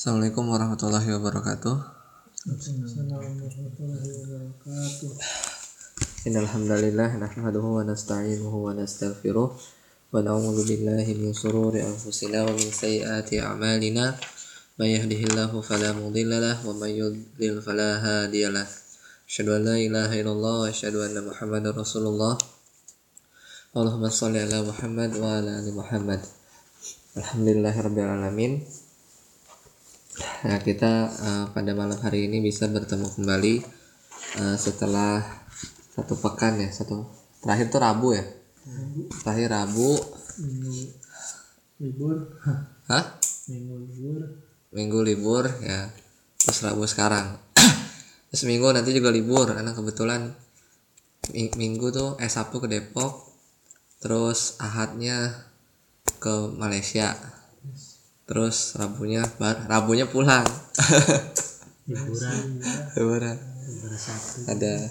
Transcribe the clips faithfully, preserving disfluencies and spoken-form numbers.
Assalamualaikum warahmatullahi wabarakatuh. Assalamualaikum warahmatullahi wabarakatuh. Innal hamdalillah nahmaduhu wa nasta'inuhu wa nastaghfiruh wa na'udzu billahi min shururi anfusina wa min sayyiati a'malina. May yahdihillahu fala mudilla lahu wa may yudlil fala hadiyalah. Asyhadu an la ilaha illallah wa asyhadu anna Muhammadar Rasulullah. Allahumma shalli ala Muhammad wa ala ali Muhammad. Alhamdulillahirabbil alamin. Nah, kita uh, pada malam hari ini bisa bertemu kembali uh, setelah satu pekan ya, satu terakhir tuh Rabu ya. Terakhir Rabu. Minggu libur. Hah? Minggu libur. Minggu libur ya. Terus Rabu sekarang. Terus Minggu nanti juga libur karena kebetulan Minggu tuh eh Sabtu ke Depok. Terus Ahadnya ke Malaysia. Terus Rabunya bar, Rabunya pulang. Liburan. Liburan. Liburan Sabtu. Ada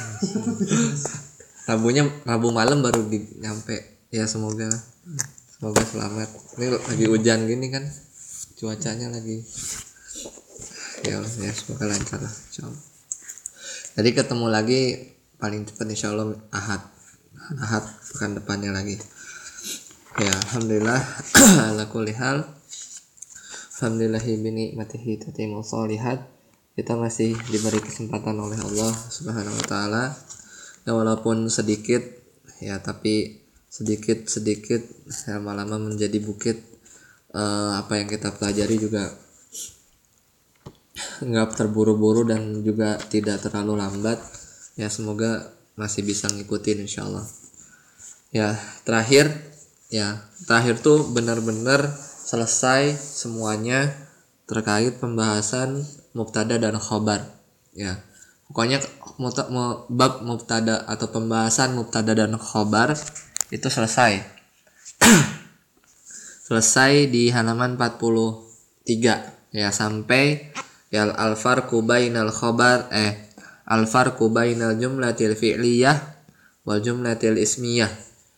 Rabunya Rabu malam baru di, nyampe. Ya semoga semoga selamat. Ini lagi hujan gini kan. Cuacanya lagi. Ya Allah ya semoga lancar lah insyaallah. Jadi ketemu lagi paling cepat insyaallah Ahad. Ahad pekan depannya lagi. Ya alhamdulillah ala kulli hal. Alhamdulillahi binikmatihi tatimmu sholihat. Kita masih diberi kesempatan oleh Allah Subhanahu wa taala. Ya walaupun sedikit ya tapi sedikit-sedikit lama-lama menjadi bukit. Uh, apa yang kita pelajari juga enggak terburu-buru dan juga tidak terlalu lambat. Ya semoga masih bisa ngikutin insyaallah. Ya, terakhir ya, terakhir tuh benar-benar selesai semuanya terkait pembahasan mubtada dan khobar ya. Pokoknya bab mubtada atau pembahasan mubtada dan khobar itu selesai. Selesai di halaman empat puluh tiga ya, sampai ya al-farqu bainal khobar eh al-farqu bainal jumlatil fi'liyah wal jumlatil ismiyah.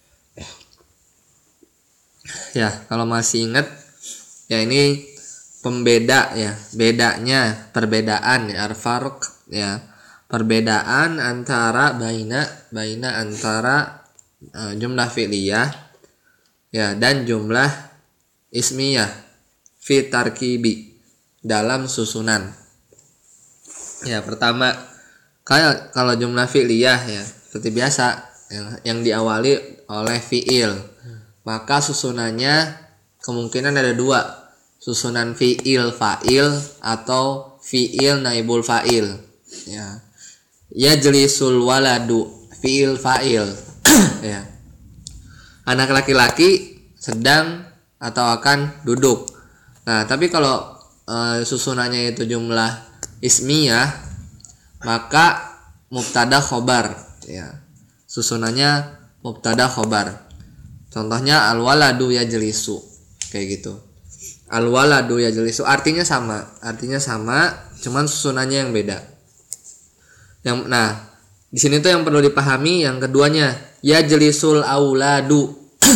Ya, kalau masih ingat ya ini pembeda ya, bedanya, perbedaan ya, al-farq ya, perbedaan antara baina baina antara uh, jumlah fi'liyah ya dan jumlah ismiyah fi tarkibi dalam susunan. Ya, pertama kayak kalau jumlah fi'liyah ya seperti biasa yang, yang diawali oleh fi'il, maka susunannya kemungkinan ada dua, susunan fi'il fa'il atau fi'il naibul fa'il ya. Yajlisul waladu fi'il fa'il ya, anak laki-laki sedang atau akan duduk. Nah tapi kalau e, susunannya itu jumlah ismiyah maka mubtada khobar ya, susunannya mubtada khobar. Contohnya al-waladu yajlisu kayak gitu. Al-waladu yajlisu artinya sama, artinya sama, cuman susunannya yang beda. Yang nah, di sini tuh yang perlu dipahami yang keduanya, yajlisul auladu.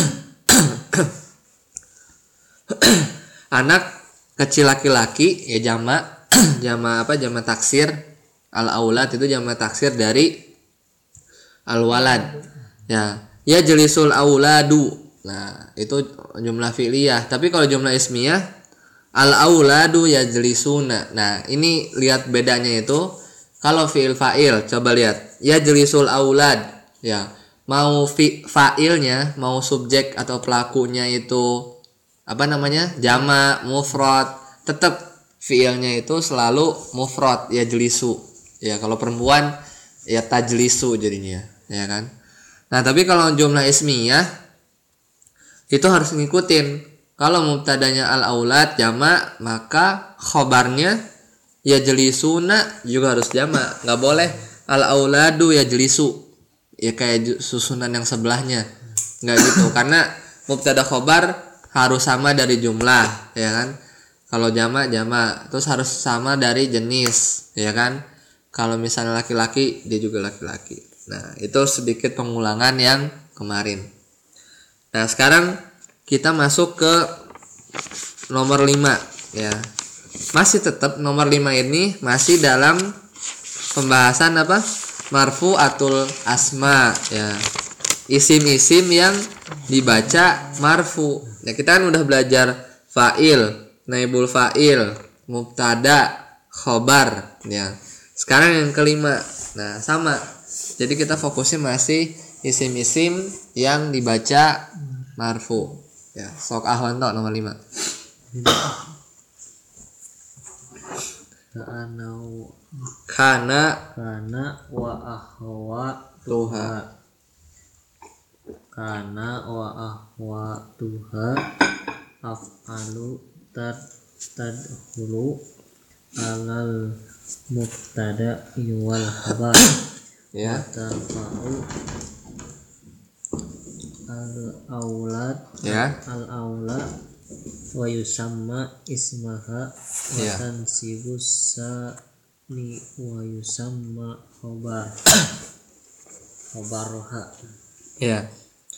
Anak kecil laki-laki ya jamak, jamak apa? Jamak taksir. Al-aulad itu jamak taksir dari al-walad. Ya, yajlisul auladu. Nah, itu jumlah fi'liyah. Tapi kalau jumlah ismiyah al-auladu yajlisuna. Nah, ini lihat bedanya itu. Kalau fi'il fa'il, coba lihat. Yajlisul aulad. Ya, mau fi, fa'ilnya, mau subjek atau pelakunya itu apa namanya? Jamak, mufrad, tetap fi'ilnya itu selalu mufrad, yajlisu. Ya, kalau perempuan ya tajlisu jadinya, ya kan? Nah, tapi kalau jumlah ismiyah itu harus ngikutin. Kalau mubtadanya al-aulad jamak, maka khobarnya yajlisuna juga harus jamak. Enggak boleh al-auladu yajlisu. Ya kayak susunan yang sebelahnya. Enggak gitu. Karena mubtada khobar harus sama dari jumlah, ya kan? Kalau jamak jamak, terus harus sama dari jenis, ya kan? Kalau misalnya laki-laki, dia juga laki-laki. Nah, itu sedikit pengulangan yang kemarin. Nah, sekarang kita masuk ke nomor lima ya. masih tetap nomor lima ini masih dalam pembahasan apa? Marfu'atul asma ya. Isim-isim yang dibaca marfu. Ya kita kan udah belajar fa'il, naibul fa'il, mubtada, khobar ya. Sekarang yang kelima. Nah, sama. Jadi kita fokusnya masih isim-isim yang dibaca marfu. Ya, sok ahwan tok nomor lima. Kana Kana kana wa ahwa tuha. kana wa ahwa tuha af'alu tad tadhulu alal mubtada wal khabar Ya. tarfa'u al aulad Ya. al aula wa yusamma ismaha wa Ya. tansibus sani wa yusamma khobar khobaroha. Ya.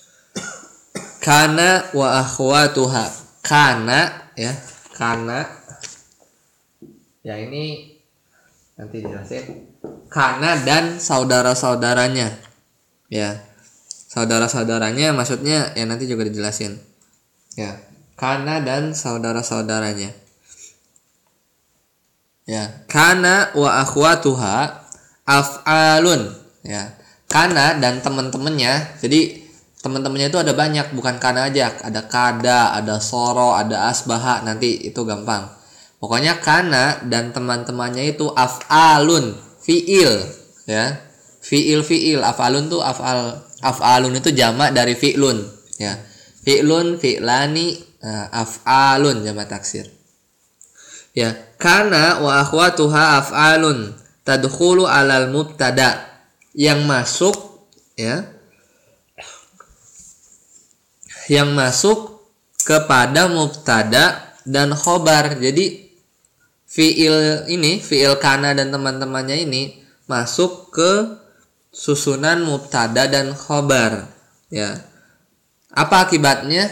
Kana wa akhwatuha. Kana ya, kana. Ya ini nanti dijelasin. Kana dan saudara-saudaranya. Ya. Saudara-saudaranya maksudnya ya nanti juga dijelasin. Ya. Kana dan saudara-saudaranya. Ya, kana wa akhwatuha af'alun ya. Kana dan teman-temannya. Jadi teman-temannya itu ada banyak, bukan kana aja. Ada kada, ada soro, ada asbaha, nanti itu gampang. Pokoknya kana dan teman-temannya itu af'alun, fi'il ya. Fi'il fi'il, af'alun tuh af'al af'alun itu jamak dari fi'lun ya. Fi'lun, fi'lani, nah, af'alun jamak taksir. Ya, kana wa akhwatuha af'alun tadkhulu alal mubtada. Yang masuk ya. Yang masuk kepada mubtada dan khobar. Jadi fi'il ini, fi'il kana dan teman-temannya ini masuk ke susunan mubtada dan khobar ya. Apa akibatnya?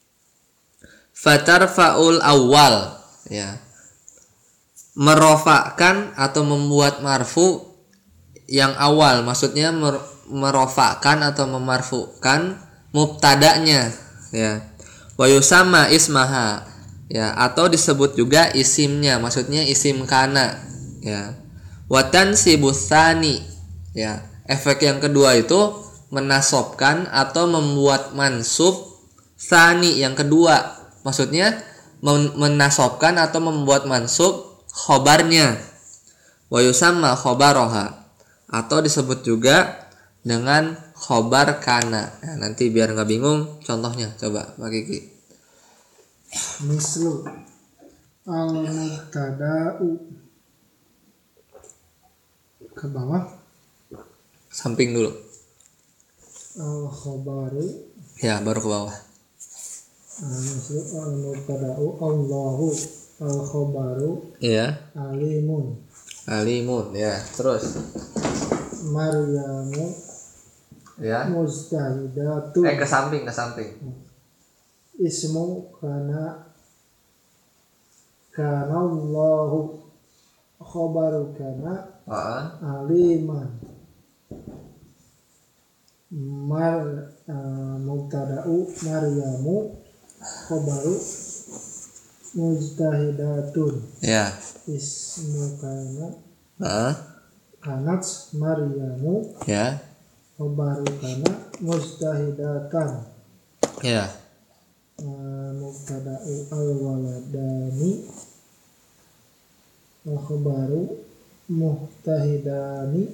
Fatarfa'ul awal ya. Merofakkan atau membuat marfu yang awal, maksudnya mer- merofakkan atau memarfukan mubtadanya ya. Wa yusamma ismaha ya, atau disebut juga isimnya, maksudnya isim kana ya. Wa tansibus tsani ya. Efek yang kedua itu menasobkan atau membuat mansub tsani yang kedua, maksudnya men- menasobkan atau membuat mansub khobarnya. Wa yusamma khobaroha, atau disebut juga dengan khobar kana. Nah, nanti biar nggak bingung contohnya coba Pak Kiki. Mislu al mubtada'u ke bawah, Samping dulu al khabaru ya, baru ke bawah. mislu al mubtada'u Allahu al khabaru Iya, alimun alimun ya. Terus Maryamu ya, mujtahidatun eh ke samping ke samping. ismu kana kana Allahu khabaru kana Heeh. aliman mar uh, mubtada'u Maryamu khabaru mujtahidatun Ya. ismu kana Heeh. kanat Maryamu Ya. khabaru kana mujtahidatan Ya. uh, mubtada'u al-waladani wa khabaru muhtahidani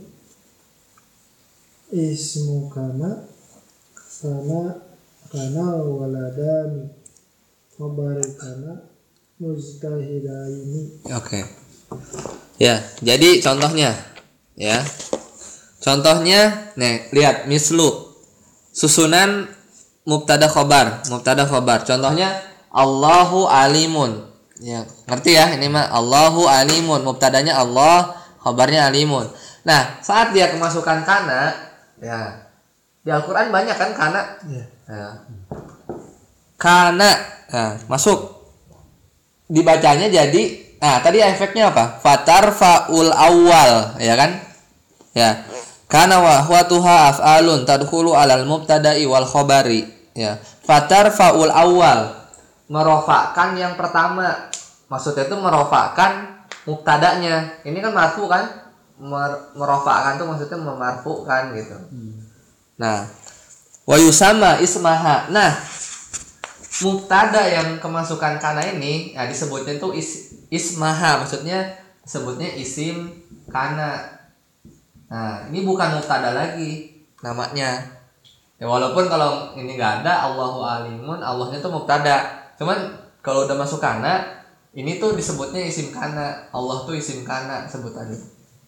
ismu kana kana kana waladani khabaru kana mujtahidaini. Oke. Ya, jadi contohnya ya. Contohnya nih, lihat mislu. Susunan mubtada khobar, mubtada khobar. Contohnya Allahu alimun. Ya, ngerti ya? Ini mah Allahu alimun, mubtadanya Allah, khobarnya alimun. Nah, saat dia kemasukan kana, ya. Di Al-Qur'an banyak kan kana? Ya. Ya. Kana. Nah, masuk. Dibacanya jadi nah tadi efeknya apa? Fatar faul awal, ya kan? Ya. Kana wa huwatuha af'alun tadkhulu 'alal mubtada'i wal khabari. Ya. Fatar faul awal, merofakkan yang pertama. Maksudnya itu merofakkan mubtadanya. Ini kan marfu kan? Mer- merofakkan tuh maksudnya memarfukan gitu. Nah, wa yusama ismaha. Nah, mubtada yang kemasukan kana ini ya disebutnya tuh is, ismaha, maksudnya sebutnya isim kana. Nah, ini bukan mubtada lagi namanya. Ya walaupun kalau ini enggak ada Allahu alimun, Allahnya tuh mubtada. Cuman kalau udah masuk kana, ini tuh disebutnya isim kana. Allah tuh isim kana sebutannya.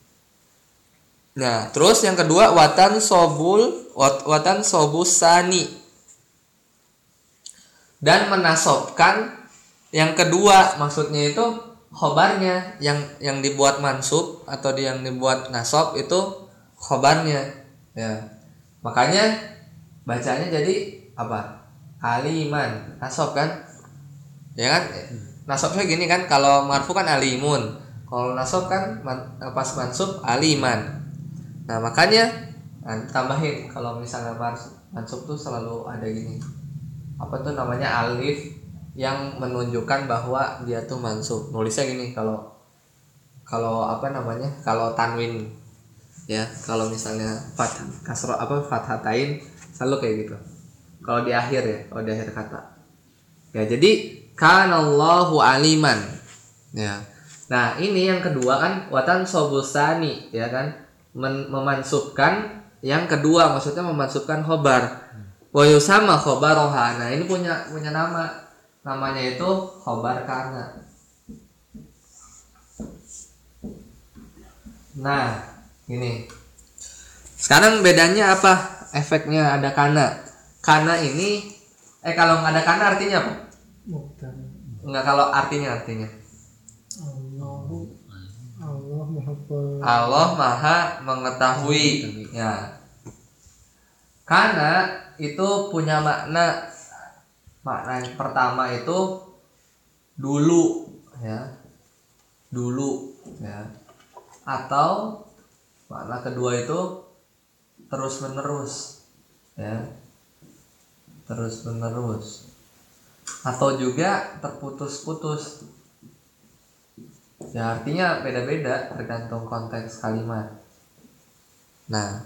Nah, terus yang kedua watan sobul wat, watan sobusani. Dan menasobkan yang kedua, maksudnya itu khobarnya yang yang dibuat mansub atau yang dibuat nasob itu khobarnya ya, makanya bacanya jadi apa? Aliman, nasob kan ya kan, nasobnya gini kan, kalau marfu kan alimun, kalau nasob kan man, pas mansub aliman. Nah makanya nah, tambahin kalau misalnya mansub tuh selalu ada gini, apa tuh namanya, alif yang menunjukkan bahwa dia tuh mansub. Nulisnya gini kalau kalau apa namanya, kalau tanwin ya, kalau misalnya fath kasro apa fathatain selalu kayak gitu. Kalau di akhir ya, kalau di akhir kata. Ya jadi kanallahu aliman. Ya. Nah, ini yang kedua kan watan sobusani ya kan, Men, memansubkan yang kedua, maksudnya memansubkan khobar. Wa yusama khobaroha. Nah, ini punya punya nama. Namanya itu khobar kana. Nah, ini. Sekarang bedanya apa? Efeknya ada kana. Kana ini eh kalau nggak ada kana artinya apa? Mubtada. Enggak, kalau artinya artinya. Allahu Allah Maha pe- Allah Maha mengetahui. Ya. Kana itu punya makna. Makna yang pertama itu dulu ya. Dulu ya. Atau makna kedua itu terus menerus ya. Terus menerus. Atau juga terputus-putus. Ya artinya beda-beda tergantung konteks kalimat. Nah,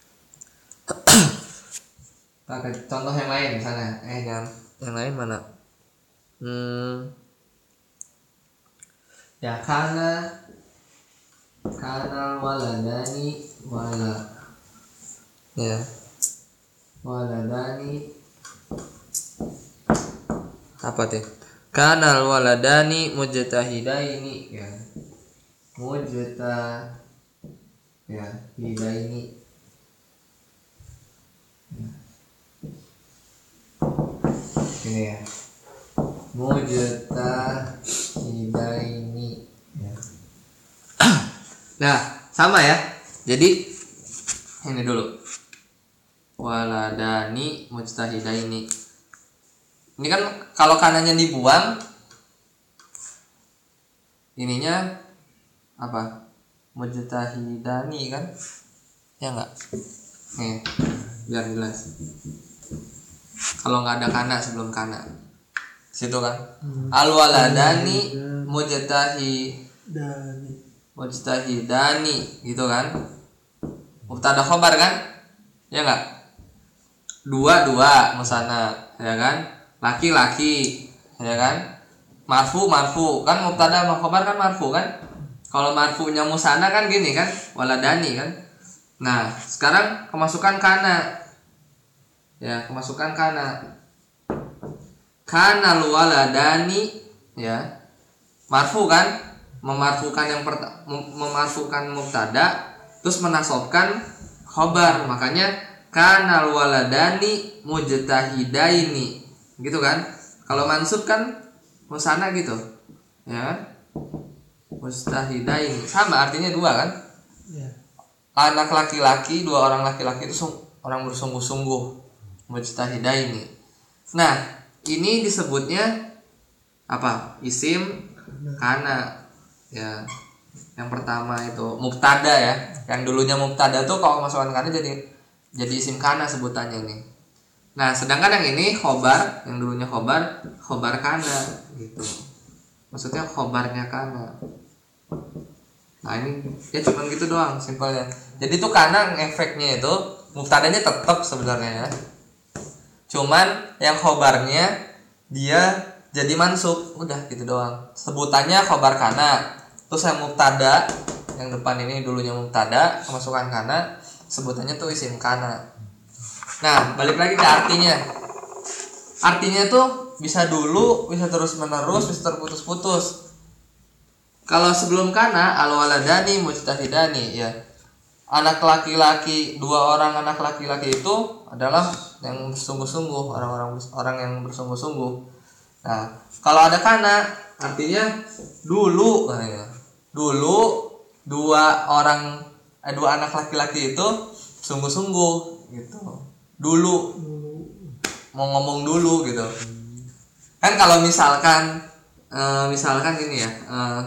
contoh yang lain misalnya, eh yang yang lain mana? Hmm, ya karena karena waladani wala, ya waladani apa tuh? Kanal waladani mujtahidaini ya. Mujtah ya, hidaini. Ya. Ini ya. Mujtahidaini ya. Nah, sama ya. Jadi ini dulu. Waladani mujtahidaini. Ini kan kalau kanannya dibuang, ininya apa? Mujtahidani kan? Ya enggak? Nih, biar jelas. Kalau nggak ada kana sebelum kana, situ kan? Hmm. Al-waladani mujtahi Dani. mujtahidani gitu kan? Mubtada khobar kan? Ya enggak? Dua dua musana, ya kan? Laki-laki, ya kan? Marfu marfu kan, mubtada sama khobar kan marfu kan? Kalau marfunya musana kan gini kan, waladani kan? Nah, sekarang kemasukan kana. Ya, kemasukan kana. Kana waladani ya. Marfu kan? Memarfukan yang pertama, memarfukan mubtada terus menasobkan khobar. Makanya kana waladani mujtahidaini. Gitu kan? Kalau mansub kan musana gitu. Ya kan? Mujtahidaini. Sama artinya dua kan? Ya. Anak laki-laki, dua orang laki-laki itu orang bersungguh-sungguh. Mujtahidaini. Nah, ini disebutnya apa? Isim kana. Ya. Yang pertama itu mubtada ya. Yang dulunya mubtada tuh kalau masukkan kana jadi jadi isim kana sebutannya nih. Nah, sedangkan yang ini khobar, yang dulunya khobar, khobar kana gitu. Maksudnya khobarnya kana. Nah, ini ya cuma gitu doang simpelnya. Jadi tuh kana efeknya itu mubtadanya tetap sebenarnya ya. Cuman yang khobarnya dia jadi mansub, udah gitu doang. Sebutannya khobar kana. Terus yang mubtada yang depan ini dulunya mubtada, kemasukan kana, sebutannya tuh isim kana. Nah, balik lagi ke artinya. Artinya tuh bisa dulu, bisa terus menerus, bisa terputus-putus. Kalau sebelum kana al-waladani mujtahidani ya. Anak laki-laki, dua orang anak laki-laki itu adalah yang bersungguh-sungguh, orang-orang orang yang bersungguh-sungguh. Nah, kalau ada kana artinya dulu ya. Dulu dua orang eh, dua anak laki-laki itu sungguh-sungguh gitu. Dulu mau ngomong dulu gitu. Kan kalau misalkan uh, misalkan ini ya uh,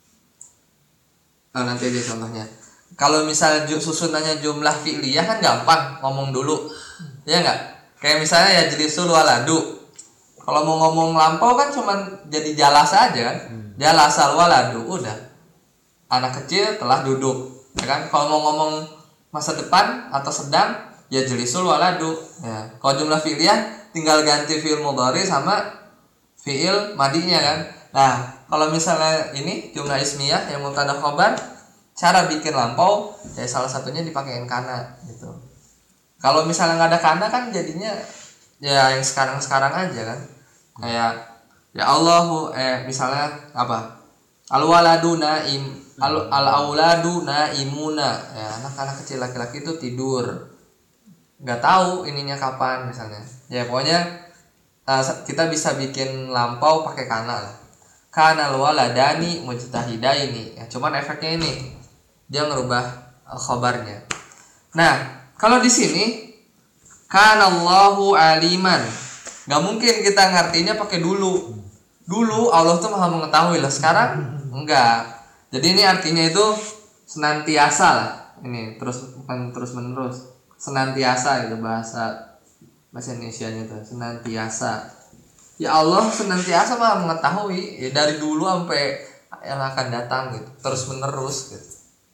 oh, nanti aja contohnya. Kalau misalnya susunannya jumlah fi'liyah kan gampang ngomong dulu. Ya enggak? Kayak misalnya ya jelisul waladu. Kalau mau ngomong lampau kan cuman jadi jalas aja kan. Jalasal waladu udah. Anak kecil telah duduk. Ya kan? Kalau mau ngomong masa depan atau sedang ya jelisul waladu ya. Kalau jumlah fi'liyah tinggal ganti fi'il mudhari sama fi'il madinya kan. Nah, kalau misalnya ini jumlah ismiyah yang mubtada khobar, cara bikin lampau ya salah satunya dipakein kana gitu. Kalau misalnya nggak ada kana kan jadinya ya yang sekarang-sekarang aja kan. Kayak ya Allahu eh misalnya apa? Al-waladu naim, al-auladu naimuna. Ya, anak-anak kecil laki-laki itu tidur. Nggak tahu ininya kapan misalnya ya pokoknya uh, kita bisa bikin lampau pakai kana lah. Kana waladani mujtahidaini ya, cuman efeknya ini dia ngerubah uh, khabarnya. Nah, kalau di sini kana Allahu aliman nggak mungkin kita ngartinya pakai dulu. Dulu Allah tuh maha mengetahui lah, sekarang enggak. Jadi ini artinya itu senantiasa lah, ini terus bukan terus menerus, senantiasa itu bahasa bahasa Indonesianya tuh senantiasa. Ya Allah senantiasa maha mengetahui ya, dari dulu sampai yang akan datang gitu, terus menerus gitu.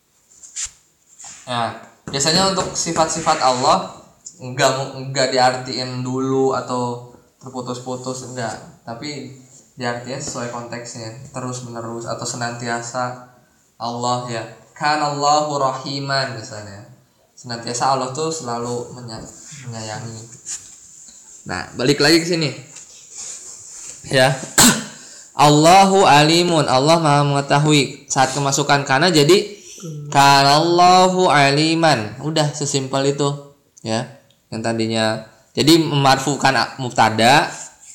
Nah, biasanya untuk sifat-sifat Allah enggak enggak diartiin dulu atau terputus-putus enggak, tapi diartikan sesuai konteksnya, terus menerus atau senantiasa. Allah ya kanallahu rahiman misalnya, senantiasa Allah tuh selalu menyayangi. Nah, balik lagi ke sini ya. Allahu alimun, Allah maha mengetahui. Saat kemasukan kana jadi kanallahu aliman, udah sesimpel itu ya. Yang tadinya jadi memarfukan mubtada,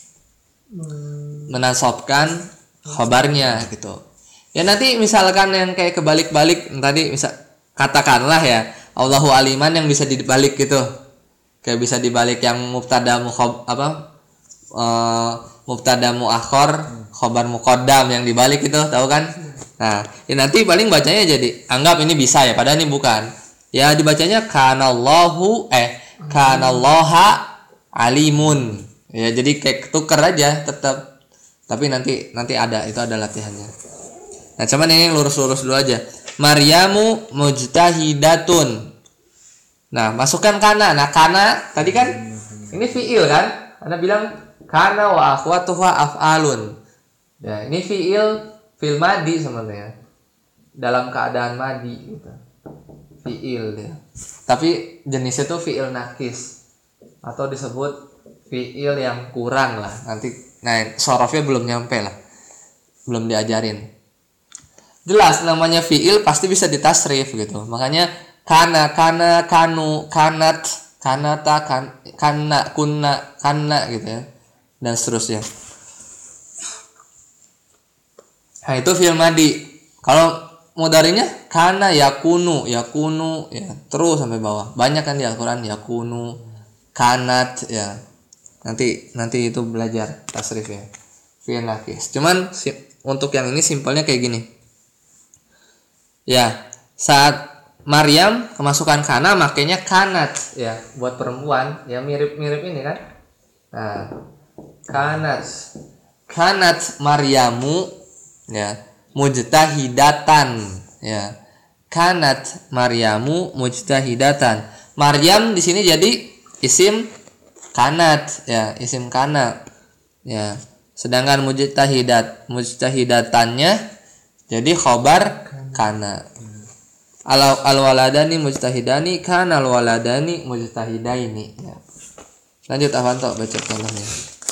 menasabkan khabarnya gitu. Ya nanti misalkan yang kayak kebalik-balik tadi, misal katakanlah ya Allahu aliman yang bisa dibalik gitu. Kayak bisa dibalik yang mubtada mukhab apa? Uh, mubtada muakhar, khabar muqaddam yang dibalik itu, tahu kan? Nah, ya nanti paling bacanya jadi anggap ini bisa ya, padahal ini bukan. Ya dibacanya kanallahu eh kanallaha alimun. Ya jadi kayak tuker aja tetap. Tapi nanti nanti ada itu ada latihannya. Nah, cuman ini lurus-lurus dulu aja. Maryamu mujtahidatun. Nah, masukkan kana. Nah, kana tadi kan ini fiil kan? Anda bilang kana wa akhwatuha af'alun. Ya, ini fiil fiil madi sebenarnya. Dalam keadaan madi gitu. Fiil dia. Tapi jenisnya tuh fiil nakis atau disebut fiil yang kurang lah. Nanti nah, sorofnya belum nyampe lah. Belum diajarin. Jelas namanya fiil pasti bisa ditasrif gitu. Makanya kana, kana, kanu, kanat, kanata, kan, kana, kunna, kana gitu ya. Dan seterusnya. Nah, itu fiil madi. Kalau mudhari'nya kana yakunu, yakunu ya, terus sampai bawah. Banyak kan di Al-Qur'an yakunu, kanat ya. Nanti nanti itu belajar tasrif ya. Fiil nakis. Cuman si, untuk yang ini simpelnya kayak gini. Ya, saat Maryam kemasukan kana makanya kanat ya buat perempuan ya mirip-mirip ini kan. Nah, kanat kanat Maryamu ya mujtahidatan ya. Kanat Maryamu mujtahidatan. Maryam di sini jadi isim kanat ya, isim kana. Ya. Sedangkan mujtahidat mujtahidatannya jadi khobar kana. Al alwaladani mujtahidani kana alwaladani mujtahidaini ya. Lanjut Avanto baca tolongnya.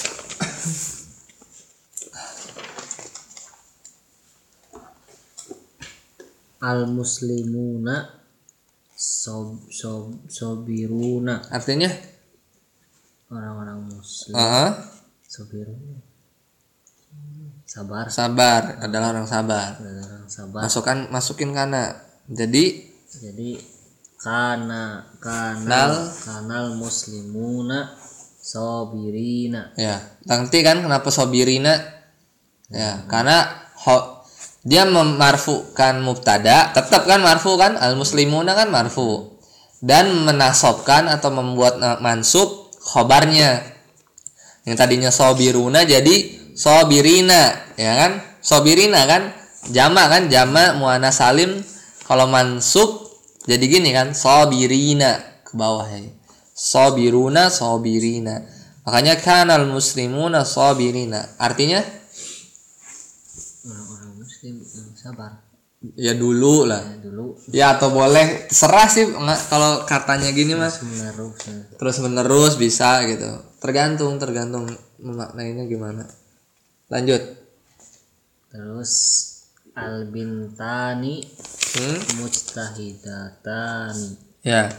Al muslimuna sob, sob, sobiruna. Artinya Orang-orang muslim. uh-huh. Sobiruna sabar. Sabar adalah orang sabar. Orang sabar. Masukkan masukin kana. Jadi Jadi kana kanal Nal. kanal muslimuna sobirina. ya, nanti kan kenapa sobirina? Ya, karena ho, dia memarfukan mubtada, tetap kan marfu kan, al muslimuna kan marfu, dan menasobkan atau membuat mansub khobarnya. Yang tadinya sobiruna jadi sobirina, ya kan? Sobirina kan jamak kan, jamak muannas salim. Kalau mansub jadi gini kan, sobirina ke bawah ya. Sobiruna sobirina. Makanya kanal muslimuna sobirina. Artinya Orang-orang muslim yang sabar. ya dulu lah. Ya, dulu Ya atau boleh serah sih nggak kalau katanya gini mas. menaruh Terus menerus bisa gitu. Tergantung tergantung memaknainya gimana. Lanjut. terus al bintani Hmm? mujtahidatani. Ya.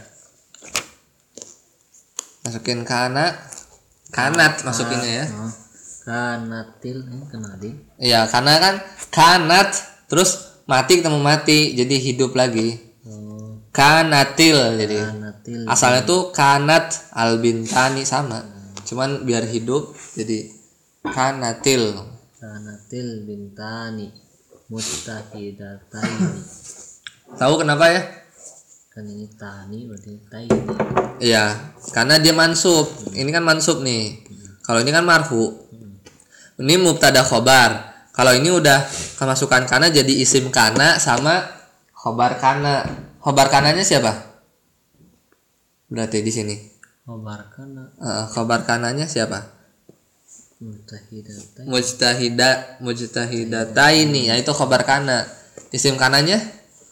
Masukin kana. Kanat masukinnya ya. Oh, kanatil ini kenadi. Iya, karena kan kanat terus mati ketemu mati jadi hidup lagi. Oh, Kanatil jadi. kanatil Asalnya tuh kanat albintani sama. Cuman biar hidup jadi kanatil. kanatil bintani mujtahidatani. Tahu kenapa ya? Kan ini tani berarti taini. Iya, karena dia mansub. Ini kan mansub nih. Kalau ini kan marfu. Ini mubtada khobar. Kalau ini udah kemasukan kana jadi isim kana sama khobar kana. Khobar kananya siapa? Berarti di sini. Khobarkan Uh, khobar kananya siapa? mujtahidatani. Mujtahida mujtahidataini, yaitu khobar kana. Isim kananya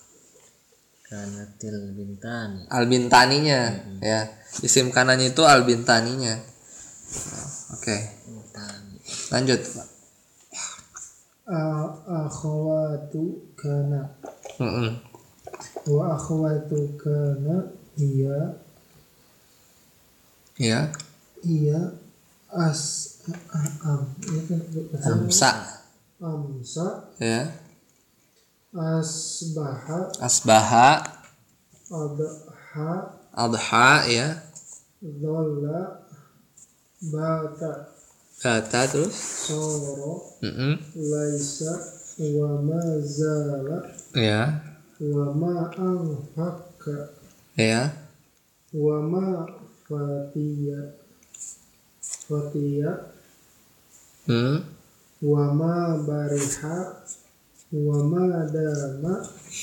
Kanatil bintani. albintaninya ya. Isim kanannya itu albintaninya. Nah, oke. Bintani. Lanjut. A- akhwatu kana Mm-mm. wa akhwatu kana iya Ya. iya as am ini kan bahasa Amsa amsa ya. asbaha Asbaha adha adha ya. dhalla bata Kata terus. soro Mm-mm. laisa wa ma zala Ya. wa ma anfaka Ya. wa ma fatiya fatiya Hmm. wa ma bariha wa ma dama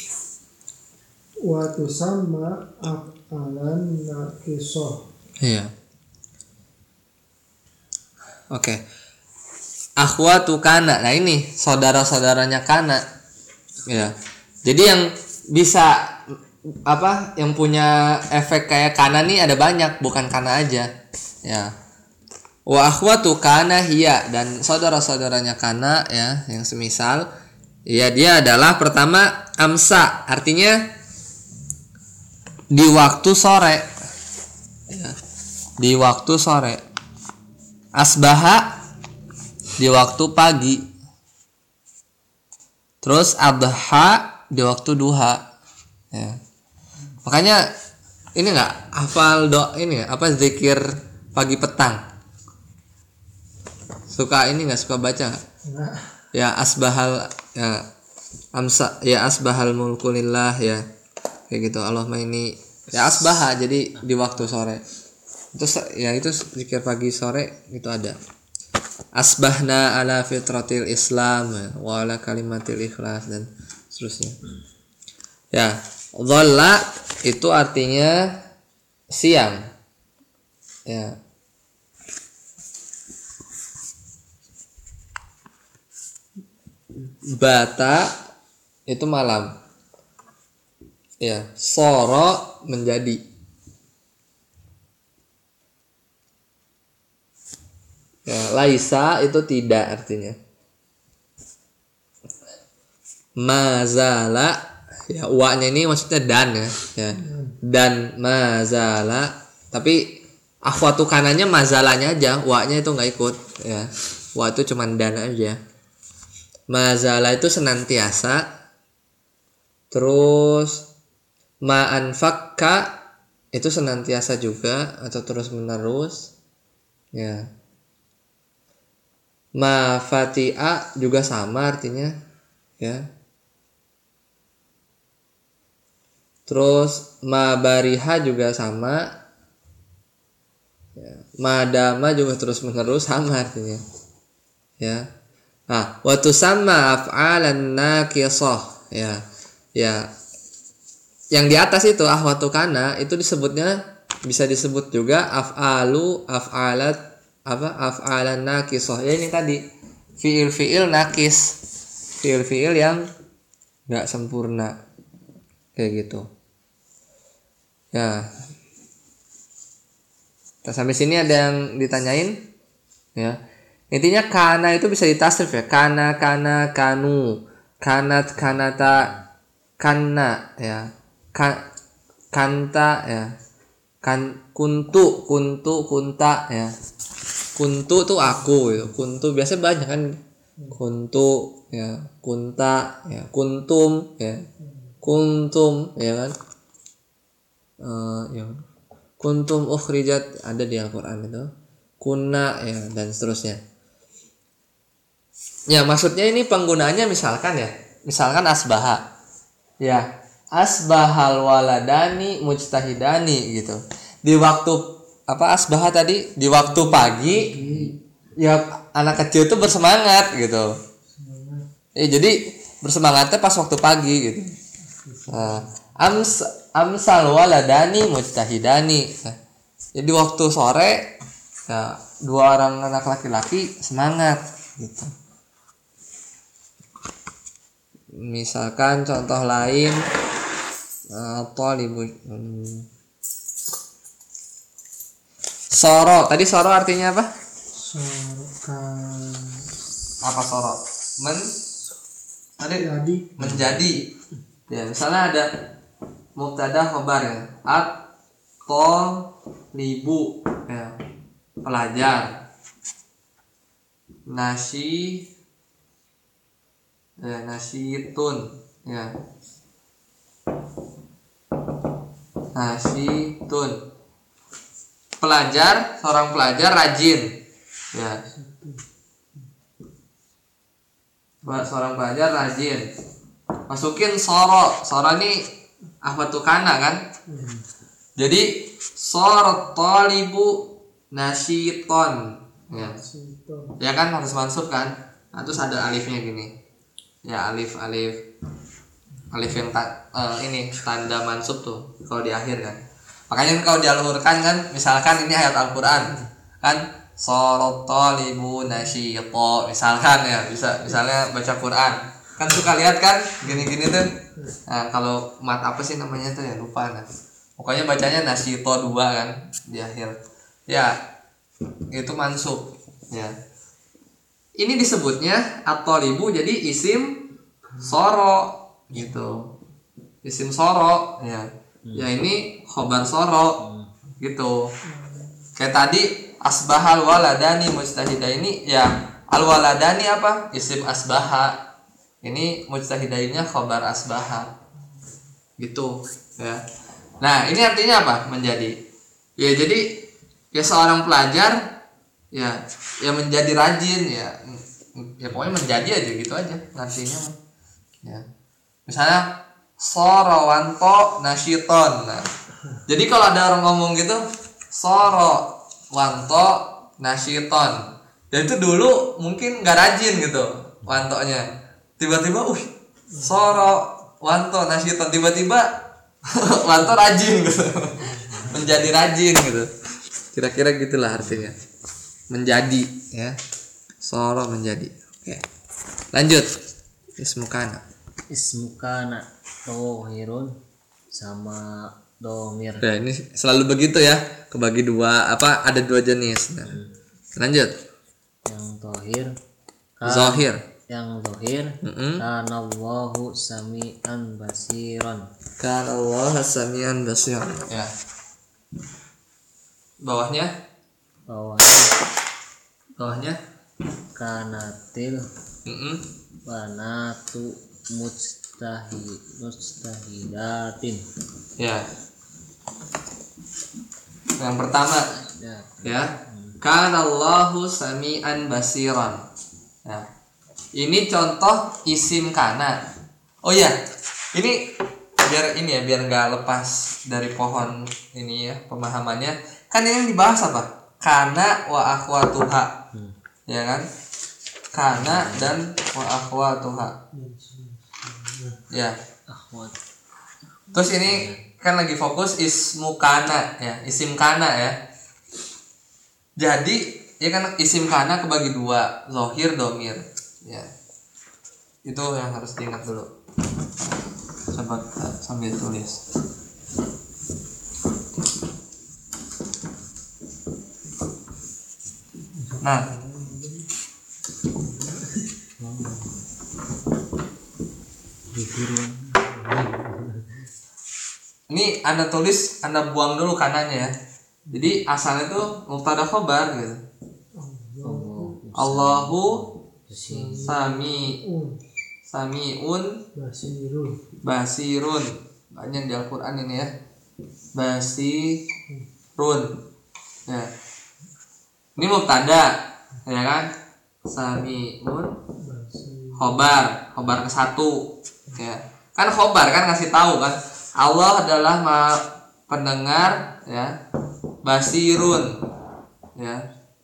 wa tusamma af'alan naqisoh. Iya. Oke. Akhwatu kana. Nah ini saudara-saudaranya kana. Ya. Jadi yang bisa apa yang punya efek kayak kana nih ada banyak, bukan kana aja. Ya. Wa akhwatu kana hiya, dan saudara-saudaranya kana ya yang semisal ya dia adalah pertama amsa, artinya di waktu sore. Ya. Di waktu sore. Asbaha di waktu pagi. Terus adha di waktu duha. Ya. Makanya ini enggak hafal do ini ya, apa zikir pagi petang. Suka ini enggak suka baca? Nggak? Nah, Ya asbahal ya amsa ya asbahal mulku lillah ya kayak gitu. Allahumma ini ya asbaha jadi di waktu sore itu ya itu zikir pagi sore itu ada asbahna ala fitratil islam wa ala kalimatil ikhlas dan seterusnya ya. Dhalla itu artinya siang ya. Bata itu malam ya. Soro menjadi ya. Laisa itu tidak artinya. Mazala ya, wa-nya ini maksudnya dan ya, ya. Dan mazala tapi akhwatu kanannya mazalanya aja, wa-nya itu nggak ikut ya. Wa itu cuman dan aja. Mazala itu senantiasa. Terus ma'anfakka itu senantiasa juga atau terus menerus ya. Mafati'a juga sama artinya ya. Terus mabariha juga sama ya. Madama juga terus menerus sama artinya ya. Nah, wa tusamma af'alan naqisah ya. Ya. Yang di atas itu ahwatu kana itu disebutnya bisa disebut juga af'alu af'alat apa af'alan naqisah. Ya ini tadi fiil-fiil naqis. Fiil-fiil yang enggak sempurna. Kayak gitu. Ya. Nah, sampai sini ada yang ditanyain? Ya. Intinya kana itu bisa ditasrif ya. Kana kana kanu, kanat kanata kanna ya. Ka, kanta ya. Kan kuntu kuntu kunta ya. Kuntu tuh aku gitu. Kuntu biasa banyak kan. Kuntu ya, kunta ya, kuntum ya. Kuntum ya kan. Uh, ya. Kuntum ukhrijat ada di Al-Qur'an itu. Kunna ya dan seterusnya. Ya maksudnya ini penggunaannya misalkan ya, misalkan asbaha, ya asbahal waladani mujtahidani gitu. Di waktu apa asbaha tadi di waktu pagi, ya anak kecil itu bersemangat gitu. Eh, jadi bersemangatnya pas waktu pagi gitu. Nah, ams amsal waladani mujtahidani. Nah, jadi waktu sore, ya dua orang anak laki-laki semangat gitu. Misalkan contoh lain atau libu hmm. Soro tadi soro artinya apa? Sorokan Apa soro? Men tadi jadi menjadi. Ya misalnya ada mubtada khobar ya. At to libu ya pelajar. Nasi ya nasitun ya nasitun pelajar, seorang pelajar rajin ya. Seorang pelajar rajin. Masukin soro. Soro ini ahwatu kana kan. Jadi sor talibu nasiton ya. Ya kan harus mansub kan. Nah, terus ada alifnya gini. Ya alif alif alif yang ta, uh, ini tanda mansub tuh kalau di akhir kan. Makanya kalau dialurkan kan misalkan ini ayat Al-Qur'an kan sorot talibu nasyito misalkan ya bisa misalnya baca Quran kan suka lihat kan gini-gini tuh. Nah, kalau mat apa sih namanya tuh ya lupa kan. Pokoknya bacanya nasyito dua kan di akhir. Ya itu mansub ya. Ini disebutnya at-talibu jadi isim soro gitu. Isim soro ya. Ya ini khobar soro gitu. Kayak tadi asbahal waladani mujtahida ini ya al waladani apa? Isim asbaha. Ini mujtahidainnya khobar asbaha. Gitu ya. Nah, ini artinya apa? Menjadi. Ya jadi ya seorang pelajar ya ya menjadi rajin ya. Ya pokoknya menjadi aja gitu aja artinya. Ya. Misalnya soro wanto nasyiton. Nah, jadi kalau ada orang ngomong gitu, soro wanto nasyiton. Dan itu dulu mungkin nggak rajin gitu wantonya. Tiba-tiba, uh, soro wanto nasyiton. Tiba-tiba wanto rajin gitu, menjadi rajin gitu. Kira-kira gitulah artinya. Menjadi, ya. Soro menjadi. Oke. Lanjut. Ismu kana. Ismu kana dohirun sama domir. Nah, ini selalu begitu ya, kebagi dua, apa ada dua jenis. Nah, lanjut. Yang dohir Zohir. Yang dohir Mm-mm. kana Allahu sami'an basiron. Kana Allah samian basir. Ya. Bawahnya? Bawahnya Bawahnya? kanatil Mm-mm. banatu mujtahi mujtahidatin. Ya. Yang pertama, Ya. ya. Kana Allahu samian basiran. Nah, ini contoh isim kana. Oh ya, ini biar ini ya, biar nggak lepas dari pohon ini ya pemahamannya. Kan ini yang dibahas apa? Kana wa akhwatuha. Hmm. Ya kan? Kana dan wa akhwatuha. Ya. Akhwat. Terus ini kan lagi fokus ismu kana ya, isim kana ya. Jadi ya kan isim kana kebagi dua, zohir, domir. Ya. Itu yang harus diingat dulu. Coba sambil tulis. Nah, ini Anda tulis, Anda buang dulu kanannya ya. Jadi asalnya tuh mubtada khobar gitu. Allahu sami Un samiun basirun basirun. Banyak di Al-Qur'an ini ya. Basirun. Ya. Ini mubtada, ya kan? Samiun basir khobar, khobar ke satu. Ya. Kan khobar kan ngasih tahu kan. Allah adalah ma pendengar ya. Basirun. Ya.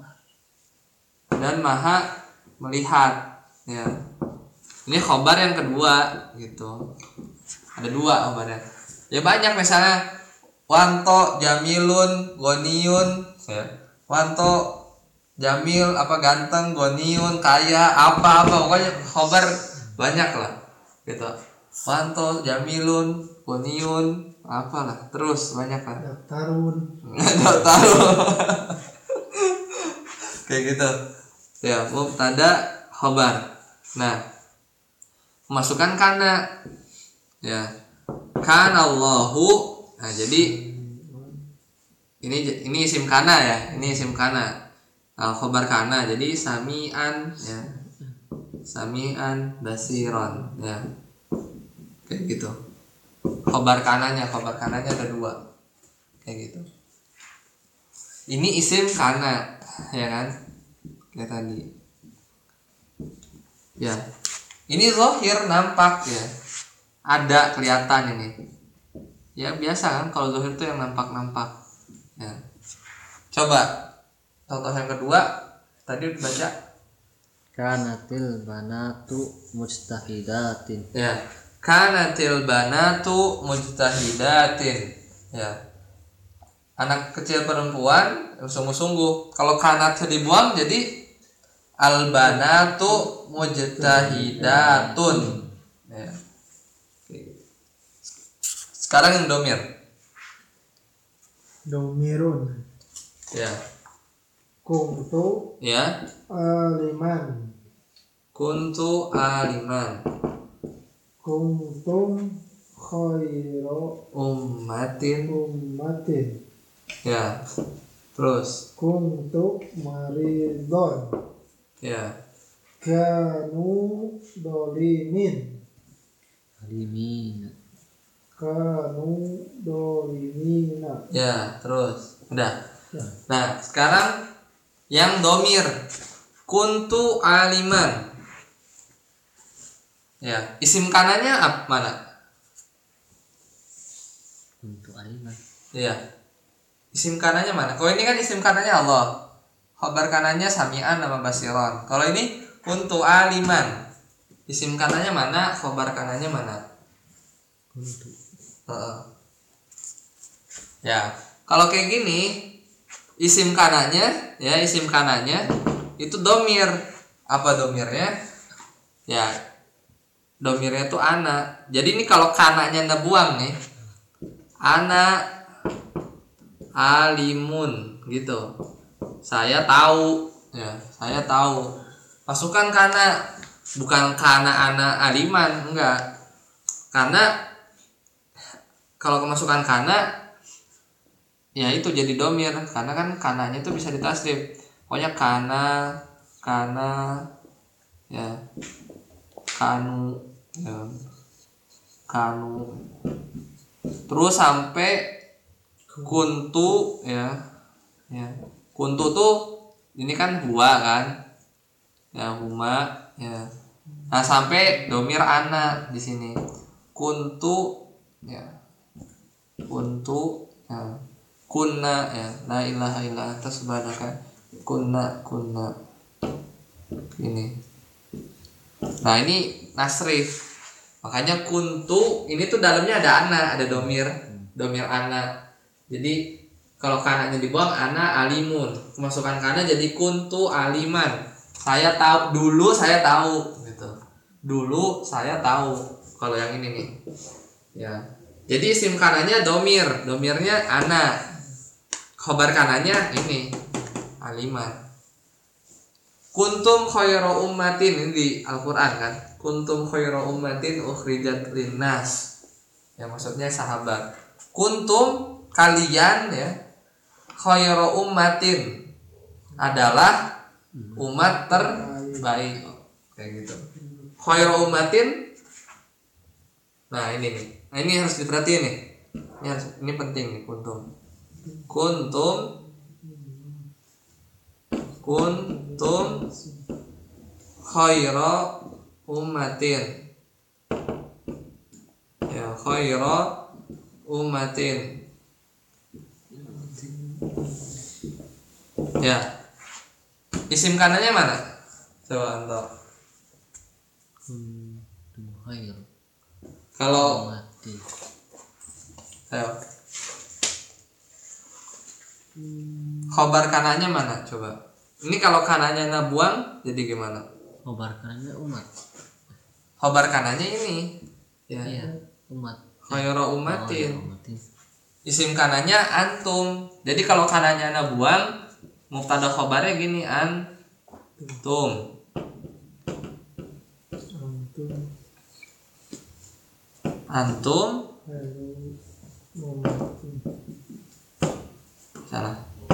Dan maha melihat ya. Ini khobar yang kedua gitu. Ada dua khobarnya. Ya banyak misalnya wanto jamilun goniun ya. Wanto jamil apa ganteng goniun kaya apa apa pokoknya khobar banyak lah gitu. Wanto jamilun goniun apalah terus banyak lah. daftarun Nggak tahu. Kayak gitu. Ya, mubtada khobar. Nah, masukkan kana. Ya. Kana Allahu. Nah, jadi ini ini isim kana ya. Ini isim kana. Nah, khobar kana. Jadi samian ya. Samian basiron ya. Kayak gitu. Khobar kananya, khobar kananya ada dua. Kayak gitu. Ini isim kana, ya kan? Kayak tadi. Ya. Ini zohir nampak ya. Ada kelihatan ini. Ya biasa kan kalau zohir itu yang nampak-nampak. Ya. Coba contoh yang kedua tadi udah baca. Kanatil banatu mujtahidatin. Ya. Kanatil banatu mujtahidatin. Ya. Anak kecil perempuan sungguh-sungguh. Kalau kanatnya dibuang jadi albanatu mujtahidatun. Ya. Sekarang yang domir. domirun Ya. kuntu Ya. aliman Kuntu aliman. kuntum khairu Ummatin. ummatin Ya. Terus. kuntu maridon Ya. kanu dolimin Alimin. kanu dolimina. Ya. Terus. Udah. Ya. Nah, sekarang yang domir. Kuntu aliman. Ya, isim kanannya apa mana? Untuk aliman. Iya. Isim kanannya mana? Kalau ini kan isim kanannya Allah. Khobar kanannya sami'an sama basiron. Kalau ini kuntu aliman. Isim kanannya mana? Khobar kanannya mana? Untuk. Heeh. Ya, kalau kayak gini isim kanannya, ya isim kanannya itu domir. Apa domirnya? Ya, domirnya itu ana. Jadi ini kalau kananya anda buang nih, ana alimun gitu. Saya tahu, ya saya tahu. Masukkan kana, bukan kana ana aliman, enggak. Karena kalau kemasukan kana, ya itu jadi domir. Karena kan kananya itu bisa ditasrif. Pokoknya kana, kana, ya kanu, ya kanu. Terus sampai kuntu, ya, ya kuntu tuh ini kan gua kan, ya huma, ya. Nah sampai domir ana di sini kuntu, ya kuntu, ya kunna, ya la ilaha illa anta subhanaka kunna kunna ini. Nah ini nasrif, makanya kuntu ini tuh dalamnya ada ana, ada domir, domir ana. Jadi kalau kananya dibuang ana alimun, kemasukan kana jadi kuntu aliman. Saya tahu, dulu saya tahu gitu. Dulu saya tahu. Kalau yang ini nih. Ya. Jadi isim kanannya domir, domirnya ana. Khobar kanannya ini aliman. Kuntum khairu ummatin, ini di Al-Qur'an kan. Kuntum khairu ummatin ukhrijat linnas. Ya maksudnya sahabat. Kuntum kalian, ya, khairu ummatin adalah umat terbaik. Kayak gitu. Khairu ummatin. Nah, ini nih. Nah, ini harus diperhatiin nih. Ini harus, ini penting nih kuntum. Kuntum kuntum khairu ummatin. Ya, khairu ummatin. Ya. Isim kanannya mana? Coba Anto. Kuntum khair. Kalau Mati. ayo. Khobar kanannya mana? Coba. Ini kalau kanannya anda buang jadi gimana? Khobar kanannya umat. Khobar kanannya ini. Ya. Iya, umat. Khairu ummatin. Oh, umatin. Isim kanannya antum. Jadi kalau kanannya anda buang, mubtada khobarnya gini, antum. Antum Antum. khairu ummatin. Salah.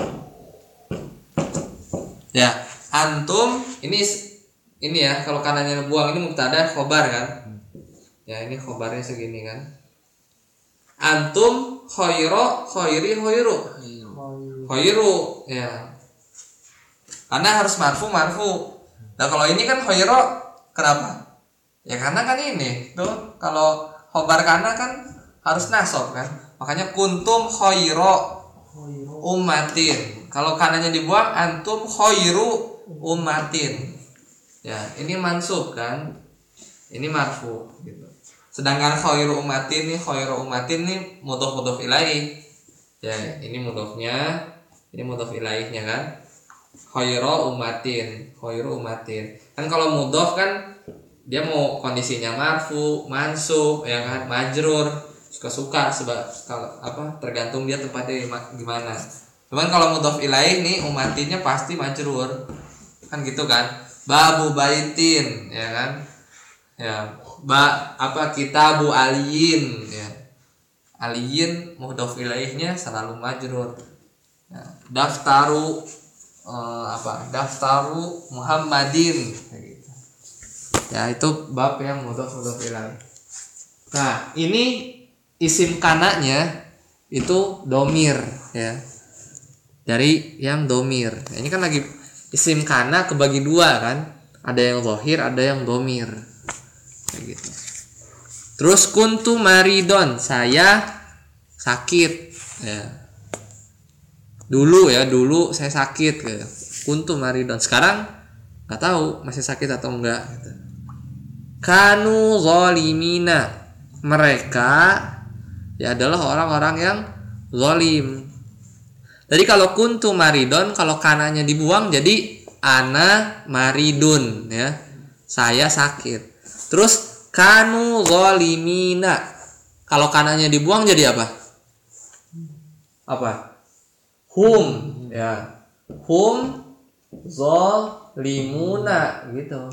Ya, antum ini ini ya, kalau kanannya anda buang ini mubtada khobar kan? Ya, ini khobarnya segini kan. Antum khairu, khairi, khairu. Khairu. Khairu, ya. Karena harus marfu marfu. Nah kalau ini kan khairu, kenapa? Ya karena kan ini tuh kalau khobar kana kan harus nasab kan. Makanya kuntum khairu Khairu ummatin. Kalau kanannya dibuang antum khairu ummatin. Ya ini mansub kan. Ini marfu gitu. Sedangkan khairu ummatin nih, khairu ummatin nih mudhof mudhof ilaih. Ya ini mudhofnya, ini mudhof ilaihnya kan. Khairu ummatin, khairu ummatin. Kan kalau mudhof kan dia mau kondisinya marfu, mansub, ya kan, majrur, suka-suka sebab kalau apa tergantung dia tempatnya gimana. Cuman kalau mudhof ilaih nih ummatinnya pasti majrur. Kan gitu kan. Babu baitin, ya kan? Ya, ba apa kitabu aliyin, ya. Aliyin mudhof ilaihnya selalu majrur. Ya, daftaru Uh, apa daftaru Muhammadin kayak gitu. Ya itu bab yang mudhof mudhof ilaih. Nah ini isim kananya itu domir ya, dari yang domir. Nah, ini kan lagi isim kana kebagi dua kan, ada yang zahir ada yang domir. kayak gitu. Terus kuntu maridon, saya sakit ya. Dulu ya, dulu saya sakit ya. Kuntu maridon. Sekarang nggak tahu masih sakit atau enggak gitu. Kanu zalimina, mereka ya adalah orang-orang yang zalim. Jadi kalau kuntu maridon, kalau kananya dibuang jadi ana maridun ya. Saya sakit. Terus kanu zalimina, kalau kananya dibuang jadi apa? Apa? Hum ya. Hum zalimuna gitu.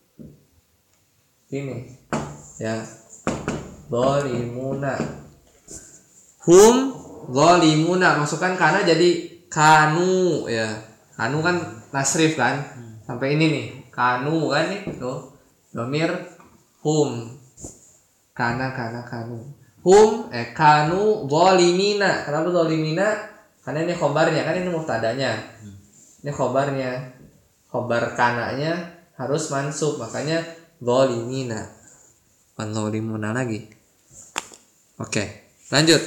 Ini ya. Zalimuna. Hum zalimuna, masukkan kana jadi kanu ya. Kanu kan nasrif kan? Sampai ini nih. Kanu kan nih tuh. Domir hum. Kana kana kanu. Hum eh kanu zalimina. Kenapa zalimina? Karena ini khobarnya, kan ini mubtadanya. Ini khobarnya. Khobar kananya harus mansub, makanya zalimina. Bukan zalimuna lagi. Oke, lanjut.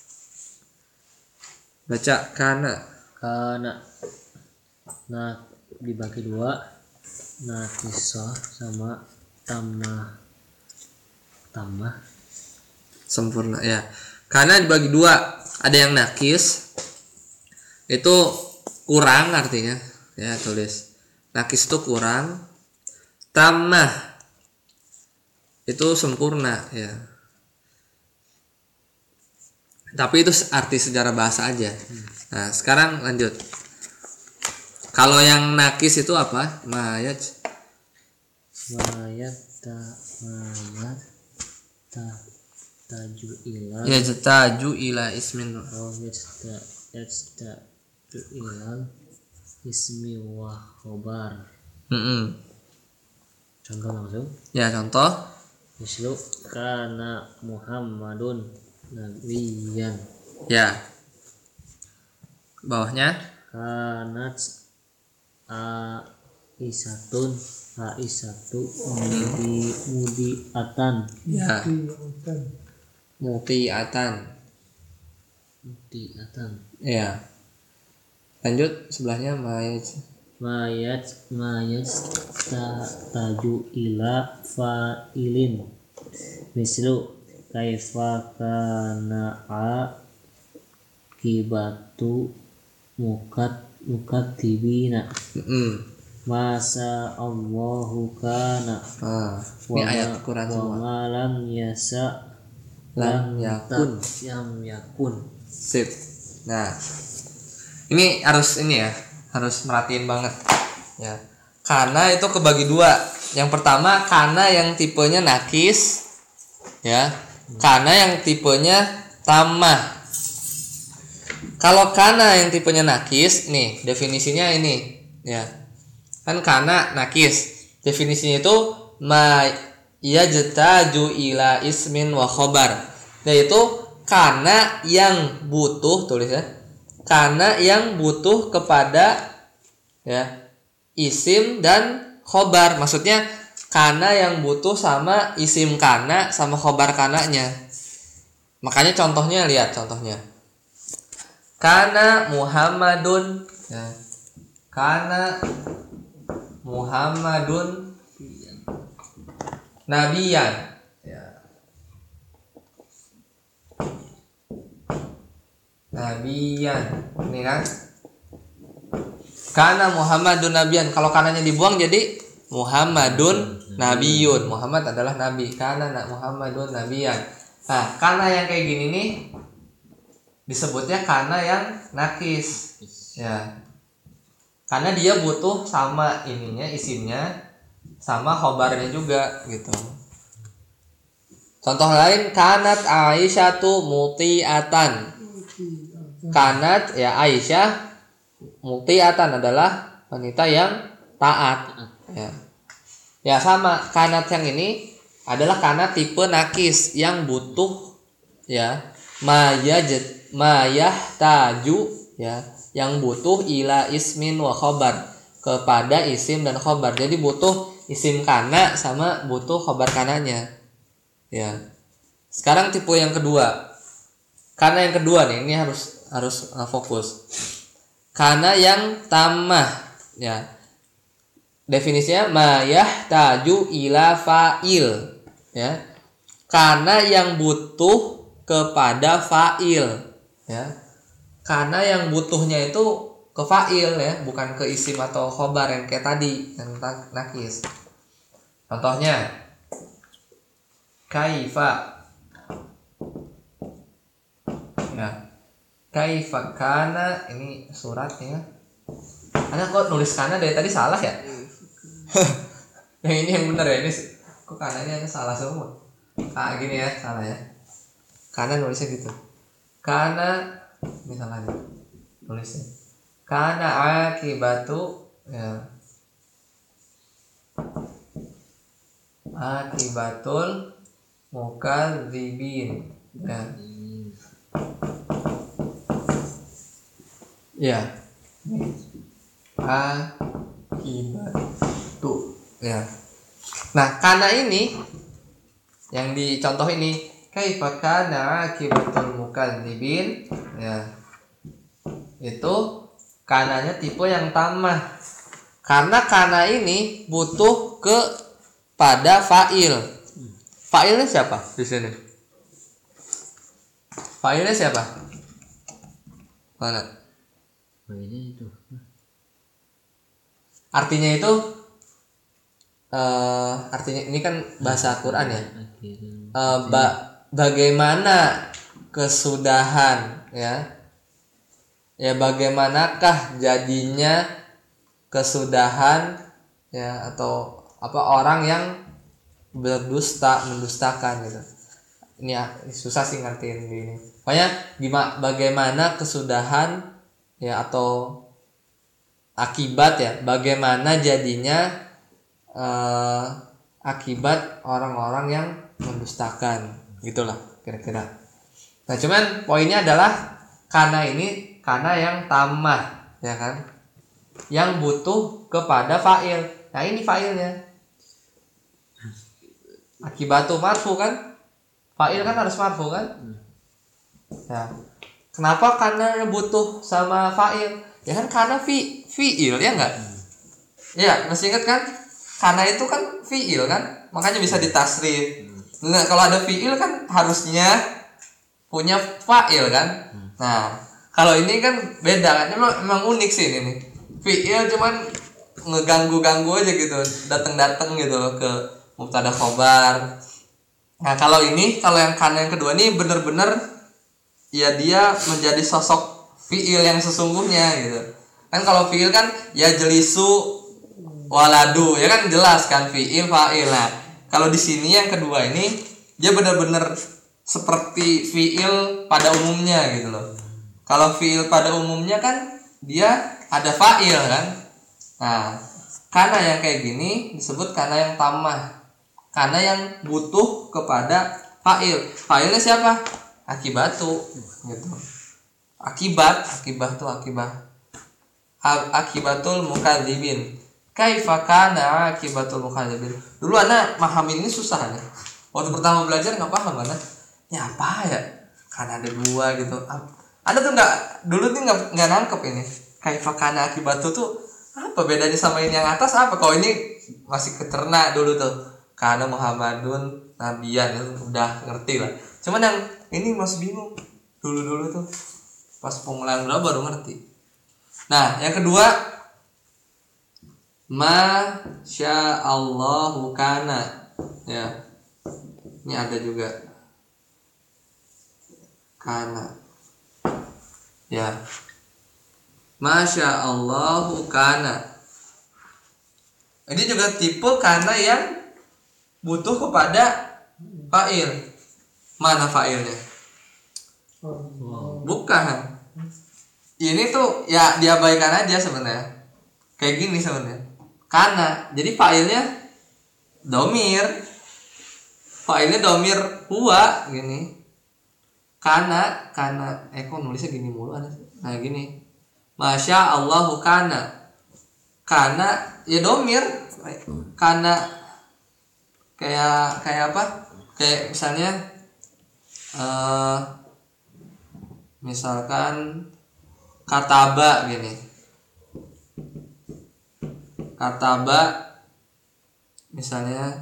Baca kana. Kana. Nah, dibagi dua. Nakisah sama tamah. Tamah. Sempurna ya. Karena dibagi dua, ada yang nakis itu kurang artinya ya, tulis nakis itu kurang, tamah itu sempurna ya, tapi itu arti secara bahasa aja. Nah sekarang lanjut, kalau yang nakis itu apa? Mayat Mayat ta mayat ta taju ila ya, taju ila ismin. oh yasta yasta ilal ismi wa khobar. Mm-mm. Contoh langsung. Ya contoh. Mislu kana Muhammadun nabiyan. Ya. Bawahnya. Kanat Aisyatun Aisyatu mudi mudi atan Ya. Tiatan. Mutiatan. mudi atan. Ya. Lanjut sebelahnya mayat. Mayat mayat ta taju ila fa'ilin. Mislu kaifa kana a kibatu mukat mukatibina. Mm-mm. Masa Allahu kana Ah, ini ayat Quran wa semua. ma lam yasa Lam yakun. Yang yakun. Sip. Nah, ini harus ini ya, harus merhatiin banget ya. Kana itu kebagi dua. Yang pertama kana yang tipenya nakis ya. Kana yang tipenya tamah. Kalau kana yang tipenya nakis, nih definisinya ini ya. Kan kana nakis. Definisinya itu ma yajtaju ila ismin wa khobar. Yaitu kana yang butuh, tulis ya. Kana yang butuh kepada ya isim dan khobar. Maksudnya kana yang butuh sama isim kana sama khobar kananya. Makanya contohnya, lihat contohnya. Kana Muhammadun ya. Kana Muhammadun nabiyan ya. Nabiyan ini kan. Kana Muhammadun nabiyan. Kalau kananya dibuang jadi Muhammadun nabiyun. Muhammad adalah nabi. Kana Muhammadun nabiyan. Nah, kana yang kayak gini nih disebutnya kana yang nakis ya. Karena dia butuh sama ininya, isimnya sama khobarnya juga gitu. Contoh lain, kanat Aisyatu mutiatan. Kanat ya Aisyah mutiatan adalah wanita yang taat ya. Ya sama, kanat yang ini adalah kanat tipe nakis yang butuh ya mayaj mayah taju ya, yang butuh ila ismin wa khobar, kepada isim dan khobar. Jadi butuh isim kana sama butuh khobar kananya. Ya. Sekarang tipe yang kedua. Kana yang kedua nih, ini harus harus uh, fokus. Kana yang tamah, ya. Definisinya ma yahtaju ila fa'il, ya. Kana yang butuh kepada fa'il, ya. Kana yang butuhnya itu ke fa'il, ya, bukan ke isim atau khobar yang kayak tadi yang nakis. Contohnya kaifa, ya, kaifa kana, ini suratnya. Ada kok nulis kana dari tadi salah ya? Yang ini yang benar ya, ini kok kananya salah semua. Ah gini ya, salah ya. Kana nulisnya gitu. Kana misalnya nulisnya. Kana akibatu, ya. Akibatul mukadzibin, ya. Ya. Akibatu, ya. Nah, kana ini yang dicontoh ini, kaifa kana akibatul mukadzibin, ya. Itu kananya tipe yang tamah. Karena kana ini butuh ke pada fa'il. Fa'ilnya siapa di sini? Fa'ilnya siapa? Mana? Fa'ilnya itu. Artinya itu uh, artinya ini kan bahasa Quran ya. Uh, ba- bagaimana kesudahan, ya? Ya bagaimanakah jadinya kesudahan, ya, atau apa orang yang berdusta, mendustakan gitu. Ini ya, susah sih ngertiin gini. Pokoknya gimana, bagaimana kesudahan, ya, atau akibat, ya, bagaimana jadinya eh, akibat orang-orang yang mendustakan, gitulah kira-kira. Nah cuman poinnya adalah kana ini kana yang tamah, ya kan, yang butuh kepada fa'il. Nah ini fa'ilnya. Akibatu marfu kan, fa'il kan harus marfu kan. Ya. Kenapa karena butuh sama fa'il? Ya kan karena fi fi'il, ya enggak? Ya masih ingat kan? Karena itu kan fi'il kan, makanya bisa ditasrif. Nah kalau ada fi'il kan harusnya punya fa'il kan. Nah kalau ini kan beda kan, emang, emang unik sih ini nih. Fi'il cuman ngeganggu-ganggu aja gitu, datang-datang gitu loh ke mubtada khobar. Nah kalau ini, kalau yang kana yang kedua ini bener-bener ya dia menjadi sosok fi'il yang sesungguhnya gitu. Kan kalau fi'il kan ya jelisu waladu, ya kan jelas kan fi'il fa'il. Nah kalau di sini yang kedua ini dia bener-bener seperti fi'il pada umumnya gitu loh. Kalau fi'il pada umumnya kan dia ada fa'il kan. Nah, kana yang kayak gini disebut kana yang tamah. Kana yang butuh kepada fa'il. Fa'ilnya siapa? Akibatu gitu. Akibat, akibat tuh akibat. Akibatul mukadzibin. Kaifa kana akibatul mukadzibin. Dulu anak paham ini susah ya. Waktu pertama belajar enggak paham anak. Ya apa ya? Karena ada dua gitu. Ada tuh nggak, dulu tuh nggak nggak nangkep ini kaifa kana akibat tuh apa bedanya sama ini yang atas apa. Kalau ini masih keterna dulu tuh karena Muhammadun nabiyan itu udah ngerti lah. Cuman yang ini masih bingung dulu dulu tuh pas pengulangan dulu baru ngerti. Nah yang kedua ma sya Allahu kana, ya ini ada juga kana. Ya, masya Allahu kana. Ini juga tipe kana yang butuh kepada fa'il. Mana fa'ilnya? Bukan. Ini tuh ya diabaikan aja sebenarnya. Kayak gini sebenarnya. Kana. Jadi fa'ilnya domir. Fa'ilnya domir huwa gini. Kana, kana, eh kok nulisnya gini mulu ada. Nah gini, masya Allahu kana, kana ya domir, karena kayak kayak apa? Kayak misalnya uh, misalkan kataba gini. Kataba misalnya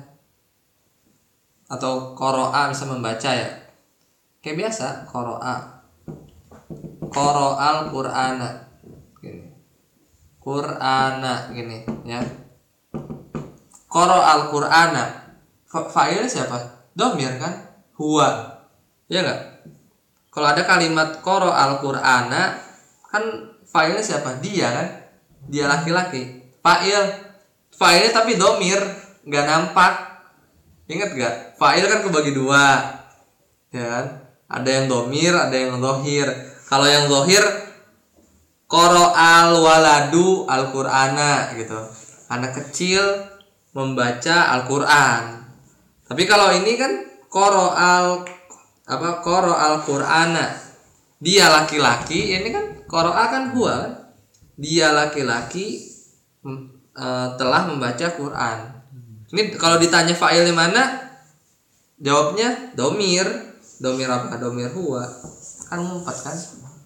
atau qoro'a bisa membaca ya. Kayak biasa, qoro'a. Qoro'al Qur'ana. Gini. Qur'ana gini ya. Qoro'al Qur'ana. Fa'ilnya siapa? Domir kan? Huwa. Ya enggak? Kalau ada kalimat qoro'al Qur'ana kan fa'ilnya siapa? Dia kan? Dia laki-laki. Fa'il. Fa'ilnya tapi domir, enggak nampak. Ingat gak? Fa'il kan kebagi dua. Ya kan? Ada yang domir, ada yang zohir. Kalau yang zohir qoro'al waladu al-Qur'ana gitu. Anak kecil membaca Al-Qur'an. Tapi kalau ini kan qoro'al apa qoro'al Qur'ana. Dia laki-laki, ini kan qoro'a kan huwa kan? Dia laki-laki uh, telah membaca Quran. Ini kalau ditanya fa'ilnya mana? Jawabnya domir. Domir apa? Domir huwa. Kan ngumpat kan?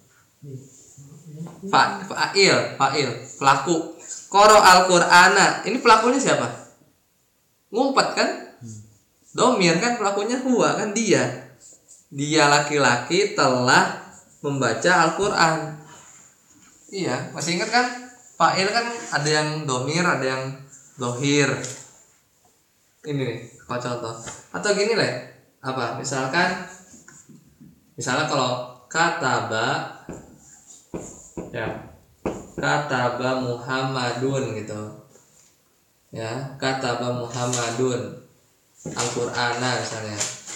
Fa, fa'il, fa'il, pelaku. Qoro'al Qur'ana. Ini pelakunya siapa? Ngumpat kan? Domir kan pelakunya huwa kan dia. Dia laki-laki telah membaca Al-Qur'an. Iya, masih ingat kan? Fa'il kan ada yang domir, ada yang dohir. Ini nih, apa contoh? Atau gini lah, apa? Misalkan, misalnya kalau kataba, ya, kataba Muhammadun gitu, ya, kataba Muhammadun Al-Qur'ana misalnya,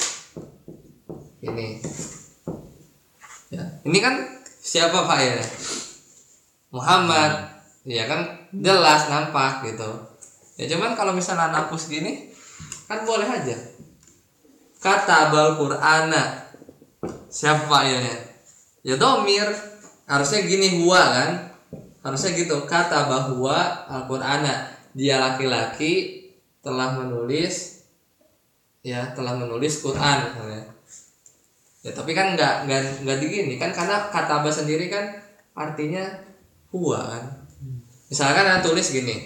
ini, ya, ini kan siapa fa'ilnya? Muhammad, ya kan jelas nampak gitu. Ya cuman kalau misalnya hapus gini kan boleh aja. Katabal Qur'ana. Siapa fa'ilnya? Ya domir. Harusnya gini huwa kan? Harusnya gitu. Kataba huwa al-Qur'ana. Dia laki-laki telah menulis ya, telah menulis Quran misalnya. Ya tapi kan enggak enggak enggak digini kan karena kataba sendiri kan artinya huwa kan. Misalkan saya tulis gini.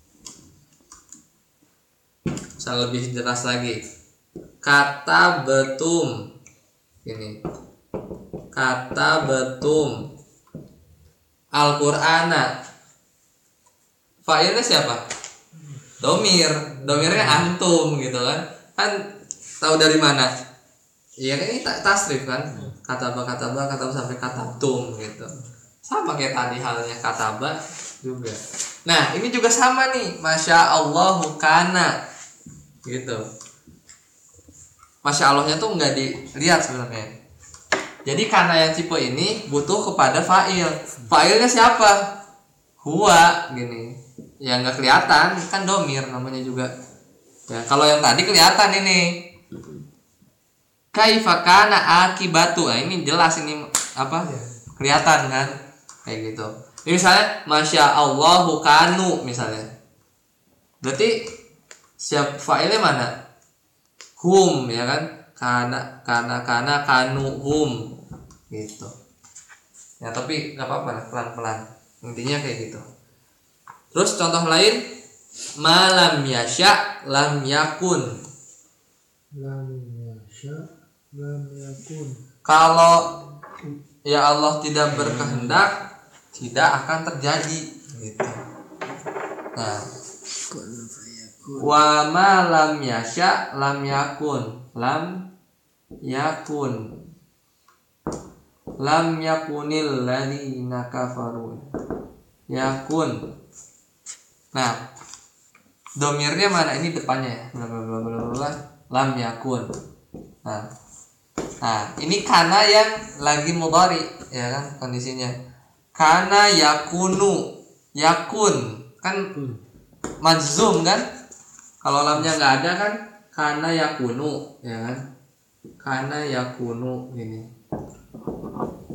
Misal lebih jelas lagi. Kata betum. Gini. Kata betum. Al-Qur'ana. Fa'ilnya siapa? Domir. Domirnya antum gitu kan. Kan tahu dari mana? Iya kan ini tasrif kan. Kataba kataba kataba sampai katabtum gitu. Sama kayak tadi halnya kataba juga. Nah ini juga sama nih. Masya Allahu kana gitu. Masya Allahnya tuh nggak dilihat sebenarnya. Jadi kana yang tipe ini butuh kepada fa'il. Fa'ilnya siapa? Huwa gini. Ya nggak kelihatan kan domir namanya juga. Ya kalau yang tadi kelihatan ini. Kaifa kana akibatu. Nah, ini jelas ini apa? Kelihatan kan? Kayak gitu. Ini misalnya Masya Allahu kanu misalnya. Berarti siap fa'ilnya mana? Hum ya kan? Kana kana kana kanu hum gitu. Ya tapi nggak apa-apa lah, pelan-pelan. Intinya kayak gitu. Terus contoh lain malam yasya lam yakun. Lam yasha lam yakun. Kalau ya Allah tidak berkehendak tidak akan terjadi gitu. Nah, wa ma lam yasha lam yakun. Lam yakun. Lam yakunil ladzina kafaru. Yakun. Nah, domirnya mana? Ini depannya ya. Bla bla bla bla bla. Lam yakun. Nah. Nah, ini kana yang lagi mudhari ya kan kondisinya. Kana yakunu. Yakun kan majzum kan? Kalau lamnya nggak ada kan kana yakunu ya kan? Kana yakunu ini.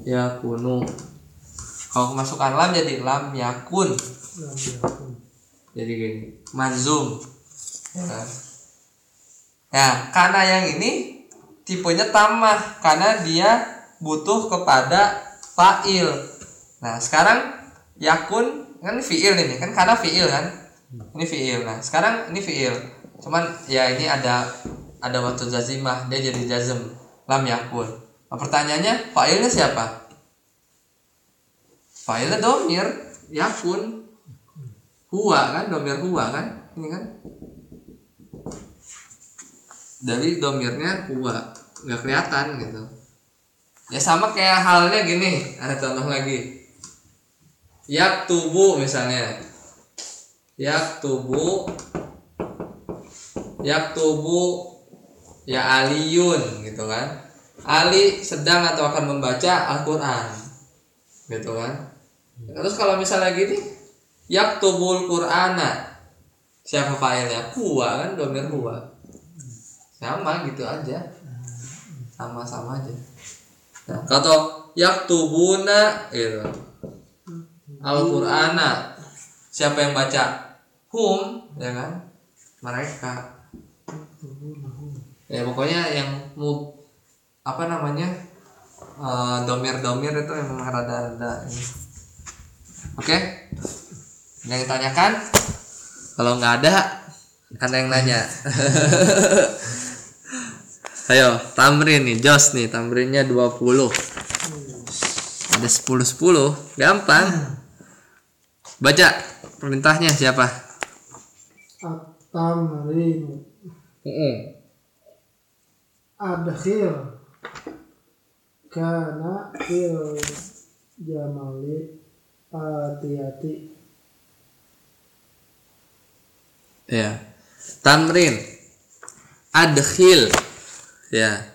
Yakunu. Kalau kemasukan lam jadi lam yakun. Lam yakun. Jadi gini, manzum. Ya kan? Ya, karena yang ini tipenya tamah karena dia butuh kepada fa'il. Nah, sekarang yakun kan fi'il ini kan karena fi'il kan. Ini fi'il. Nah, sekarang ini fi'il. Cuman ya ini ada ada waktu jazimah, dia jadi jazm lam yakun. Nah, pertanyaannya fa'ilnya siapa? Fa'ilnya domir yakun. Huwa kan, domir huwa kan? Ini kan. Dari domirnya huwa, nggak kelihatan gitu. Ya sama kayak halnya gini, ada contoh lagi. Yaktubu misalnya. Yaktubu Yaktubu ya aliyun gitu kan. Ali sedang atau akan membaca Al-Qur'an. Gitu kan. Terus kalau misalnya gini, yaktubul Qur'ana. Siapa fa'ilnya? Huwa kan, domir huwa. Sama gitu aja. Sama-sama aja. Nah, kalau yaktubuna gitu. Al-Qur'ana. Siapa yang baca? Hum, ya kan? Mereka. Ya pokoknya yang mau apa namanya? Uh, domir-domir itu yang rada-rada ini. Oke? Yang ditanyakan? Kalau nggak ada, ada yang nanya. Ayo, tamrin nih, Jos nih, tamrinnya dua puluh. Ada sepuluh sepuluh, gampang. Baca perintahnya siapa? At-tamrin. Heeh. Adkhil kana fil jamali atiyati. Ya. Tamrin. Adkhil. Ya.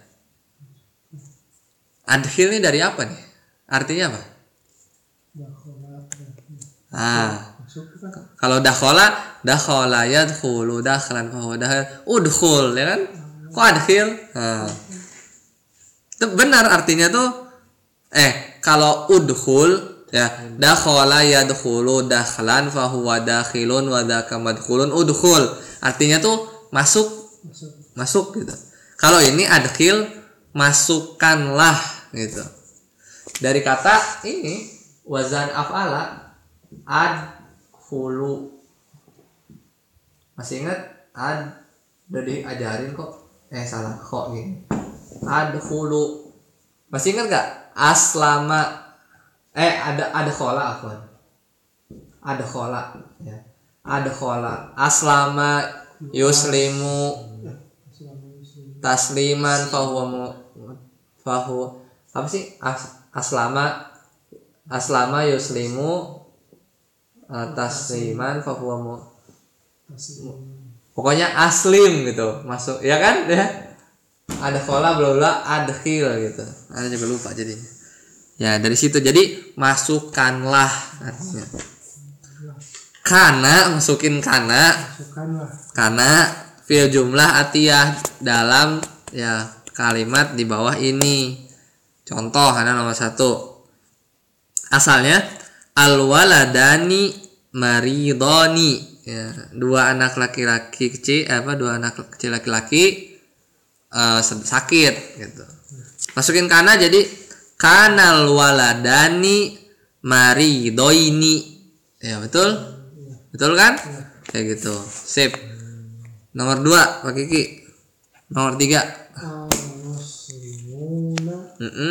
Adkhil ini dari apa nih? Artinya apa? Dakhala. Ah. Masuk kan? Kalau dakhala, dakhala yadkhulu dakhlan fa huwa dakhil. Udkhul, ya kan? Kok adkhil? Nah. Itu benar artinya tuh eh kalau udkhul ya dakhala yadkhulu dakhlan fa huwa dakhilun wa dzaka madkhulun udkhul. Artinya tuh masuk Masuk. masuk gitu. Kalau ini adkhil masukkanlah gitu. Dari kata ini wazan af'ala adkhulu. Masih ingat ad udah diajarin kok. Eh salah kok gini. Adkhulu. Masih ingat gak? Aslama. Eh ada ada khola afwan. Ada khola ya. Ada khola. Aslama yuslimu tasliman fahuwa fahu apa sih? As, aslama aslama yuslimu uh, tasliman fahuwa pokoknya aslim gitu masuk ya kan ya ada kola bla bla adkhil gitu ada juga lupa jadinya ya dari situ jadi masukkanlah artinya kana masukin kana Masukkanlah. kana fil jumlah atiyah dalam ya kalimat di bawah ini contoh ada nomor satu asalnya al waladani maridoni ya dua anak laki-laki kecil apa dua anak kecil laki-laki uh, sakit gitu masukin kana jadi kanal waladani maridoini ya betul betul kan kayak gitu sip nomor dua Pak Kiki nomor tiga Al-muslimuna mm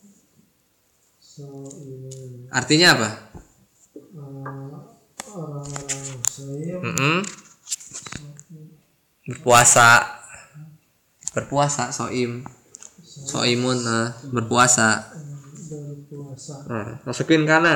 sa'imun. artinya apa Orang-orang muslim mm berpuasa berpuasa soim soimun nah, berpuasa berpuasa. nah, masukin kana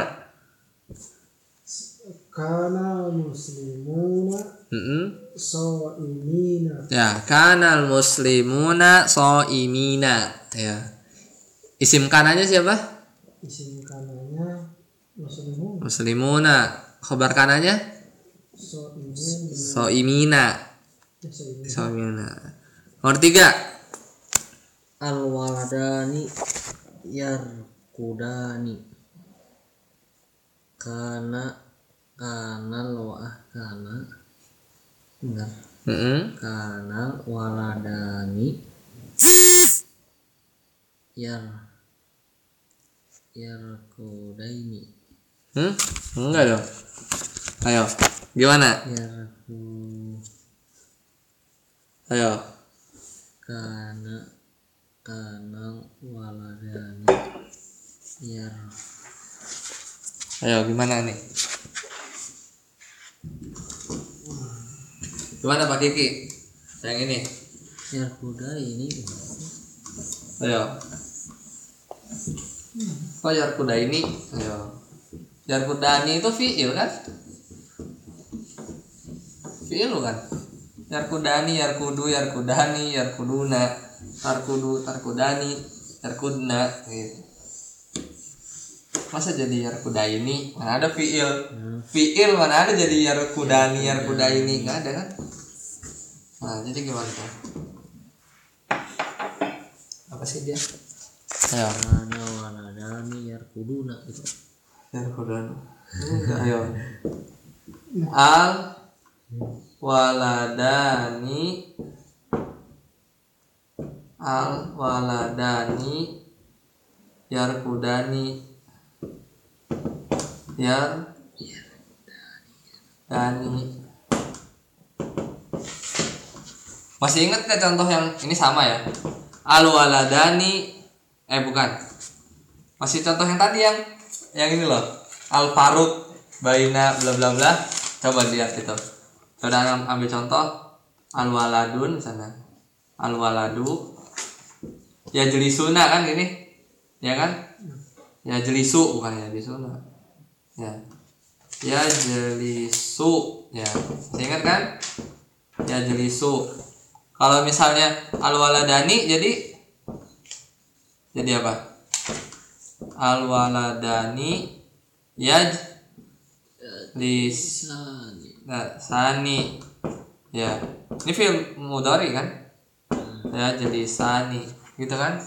Kana muslimuna mm sha'imina. ya kanal muslimuna soimina ya isim kananya siapa Isim kananya muslimun. muslimuna khobar kananya Sha'imun. soimina Ya, sha'imina. soimina nomor tiga Al waladani yarkudani kana Kanal wa kana benar. Heeh. Kanal waladani yar yarkudaini Hmm? Enggak dong. Ayo. Gimana? yarku Ayo. kana kanal waladani yar Ayo gimana nih? Gimana Pak Kiki? Yang ini. yarkudaini Ayo. Oh yarkuda ini. Ayo. Yarkudani itu fiil kan? Fiil kan? Yarkudani, yarkudu, yarkudani, yarkuduna, tarkudu, tarkudani, yarkudna gitu. Masa jadi yarkudaini? Mana ada fiil? Fiil mana ada jadi yarkudani, yarkudaini? Enggak ada kan? Nah, jadi gimana tuh? Apa sih dia? Ayo. kana waladani yarkuduna gitu. Yarkudani. Ayo. Al waladani al waladani yarkudani yar dani. Masih ingat gak contoh yang ini sama ya? Al waladani eh bukan. Masih contoh yang tadi yang yang ini loh. Al faruq baina bla bla bla. Coba lihat itu. Coba ambil contoh al waladun sana. Al waladu ya jelisuna kan ini. Ya kan? Ya jelisu bukan ya jelisuna. Ya. Ya jelisu ya. Masih ingat kan? Ya jelisu. Kalau misalnya al waladani jadi jadi apa? Al waladani ya lis nah, sani ya ini film mudhari kan ya jadi sani gitu kan.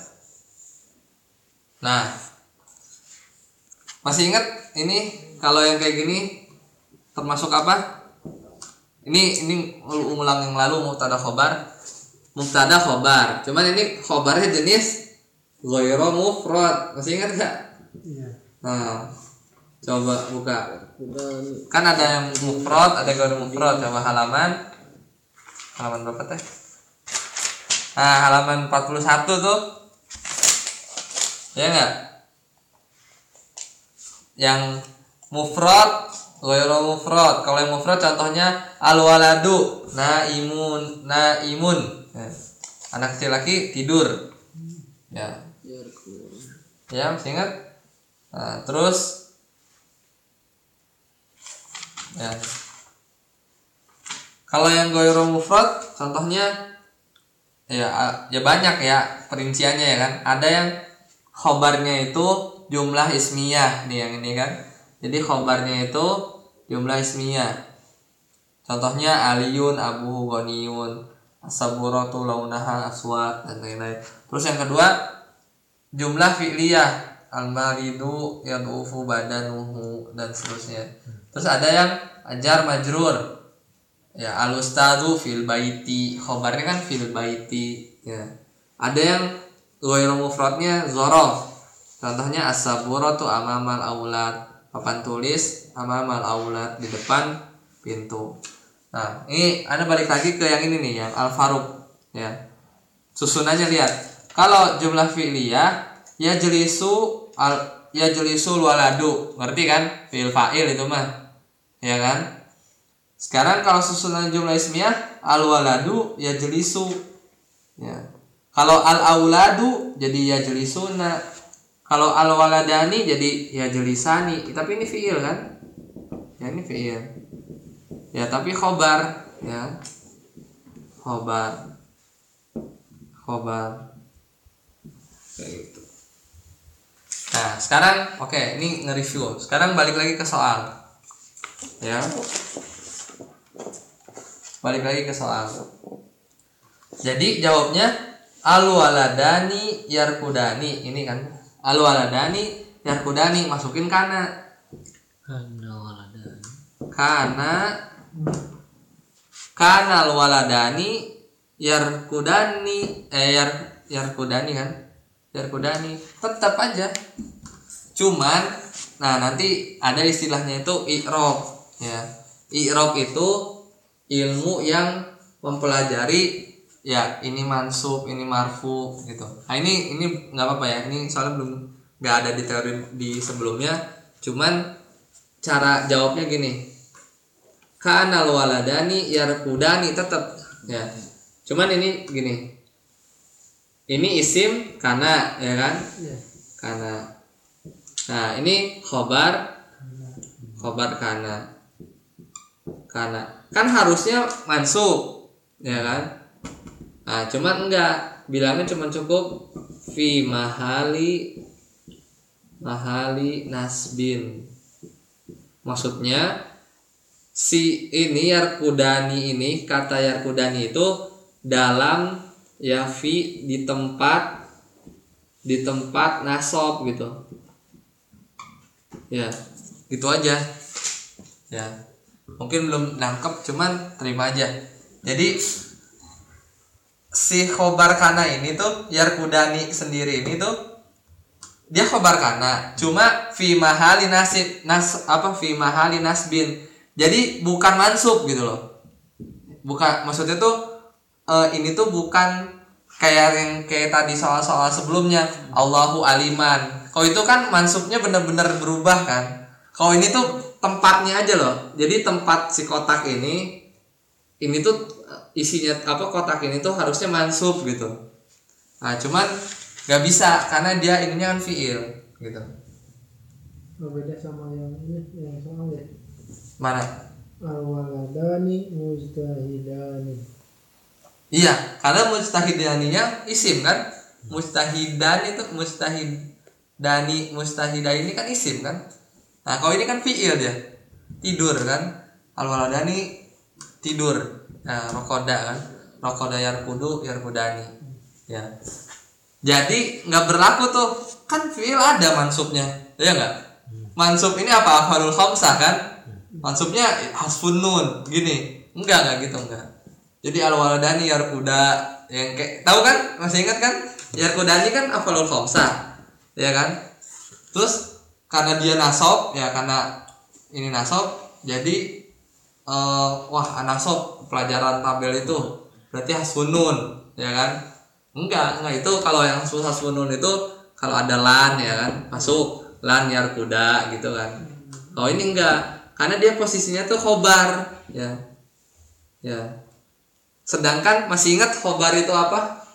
Nah masih ingat ini kalau yang kayak gini termasuk apa? Ini ini ulang yang lalu mubtada khobar mubtada khobar cuman ini khobarnya jenis ghairu mufrad. Masih ingat gak? Iya. Nah coba buka Yarkudani kan ada yang mufrad ada yang ghairu mufrad. Coba halaman halaman berapa teh? Nah halaman empat puluh satu tuh ya enggak? Yang mufrad ghairu mufrad. Kalau yang mufrad contohnya al waladu naimun naimun ya. Anak kecil laki tidur ya yarku ya masih ingat. Nah, terus ya kalau yang ghairu mufrad contohnya ya ya banyak ya perinciannya ya kan. Ada yang khobarnya itu jumlah ismiyah nih yang ini kan. Jadi khobarnya itu jumlah ismiyah. Contohnya aliyun abuhu ghaniyun asaburatu launaha aswad dan lain-lain. Terus yang kedua jumlah fi'liyah al-maridu yadufu badanuhu dan seterusnya. Terus ada yang ajar majrur ya al-ustadu fil baiti khobarnya kan fil baiti ya. Ada yang ghairu mufradnya dzaraf. Contohnya as-saburatu amamal aulad papan tulis amamal aulad di depan pintu. Nah, ini Anda balik lagi ke yang ini nih yang al-faruq ya. Susunannya lihat. Kalau jumlah fi'liyah ya jelisu al ya jelisul waladu. Ngerti kan? Fi'il fa'il itu mah. Ya kan? Sekarang kalau susunan jumlah ismiyah al waladu ya jelisu. Ya. Kalau al auladu jadi ya jelisuna. Kalau al waladani jadi ya jelisani. Tapi ini fi'il kan? Ya ini fi'il. Ya tapi khobar ya. Khobar. Khobar. Kayak gitu. Nah, sekarang oke, okay, ini nge-review. Sekarang balik lagi ke soal. Ya. Balik lagi ke soal. Jadi jawabnya al-waladani yarkudani. Ini kan al-waladani yarkudani masukin kana. kana waladani Kana Kana waladani yarkudani eh yar yarkudani kan? Yarkudani tetap aja. Cuman nah nanti ada istilahnya itu i'rab ya. I'rab itu ilmu yang mempelajari ya ini mansub, ini marfu gitu. Nah ini ini nggak apa-apa ya. Ini soalnya belum nggak ada di teori di sebelumnya. Cuman cara jawabnya gini. Kanal waladani yarkudani tetap ya. Cuman ini gini. Ini isim kana ya kan? Ya. Kana. Nah, ini khobar khobar kana. Kana. Kan harusnya mansub ya kan? Nah, cuman enggak, bilangnya cuma cukup fi mahali mahali nasbin. Maksudnya si ini yarkudani ini, kata yarkudani itu dalam ya fi di tempat di tempat nasab gitu. Ya, gitu aja. Ya. Mungkin belum nangkep, cuman terima aja. Jadi si khobar kana ini tuh yarkudani sendiri ini tuh dia khobar kana cuma fi mahali nasib nas apa fi mahali nasbin, jadi bukan mansub gitu loh, bukan maksudnya tuh uh, ini tuh bukan kayak yang kayak tadi soal-soal sebelumnya Allahu aliman, kalau itu kan mansubnya benar-benar berubah kan, kalau ini tuh tempatnya aja loh, jadi tempat si kotak ini ini tuh isinya apa kotak ini tuh harusnya mansub gitu. Nah cuman nggak bisa karena dia ininya kan fiil gitu. Oh, beda sama yang ini yang soal ya. Mana? Al-waladani mujtahidani. Iya, karena mujtahidaninya isim kan? Mujtahidan itu mujtahidani mustahidah ini kan isim kan? Nah kalau ini kan fiil dia tidur kan? Al-waladani tidur. Nah, rokoda kan, rokoda yarkudu yarkudani, ya. Jadi nggak berlaku tuh, kan fiil ada mansubnya, ya nggak? Mansub ini apa? Afalul khamsah kan? Mansubnya hasfun nun, gini, enggak nggak gitu enggak. Jadi al waladani yarkuda, yang kayak tahu kan? Masih ingat kan? Yarkudani kan afalul khamsah, ya kan? Terus karena dia nasab, ya karena ini nasab, jadi uh, wah nasab pelajaran tabel itu berarti hasfunun ya kan? Enggak, enggak itu kalau yang hasfunun itu kalau ada lan ya kan masuk lan yarkuda gitu kan. Kalau ini enggak, karena dia posisinya tuh khobar ya. Ya. Sedangkan masih ingat khobar itu apa?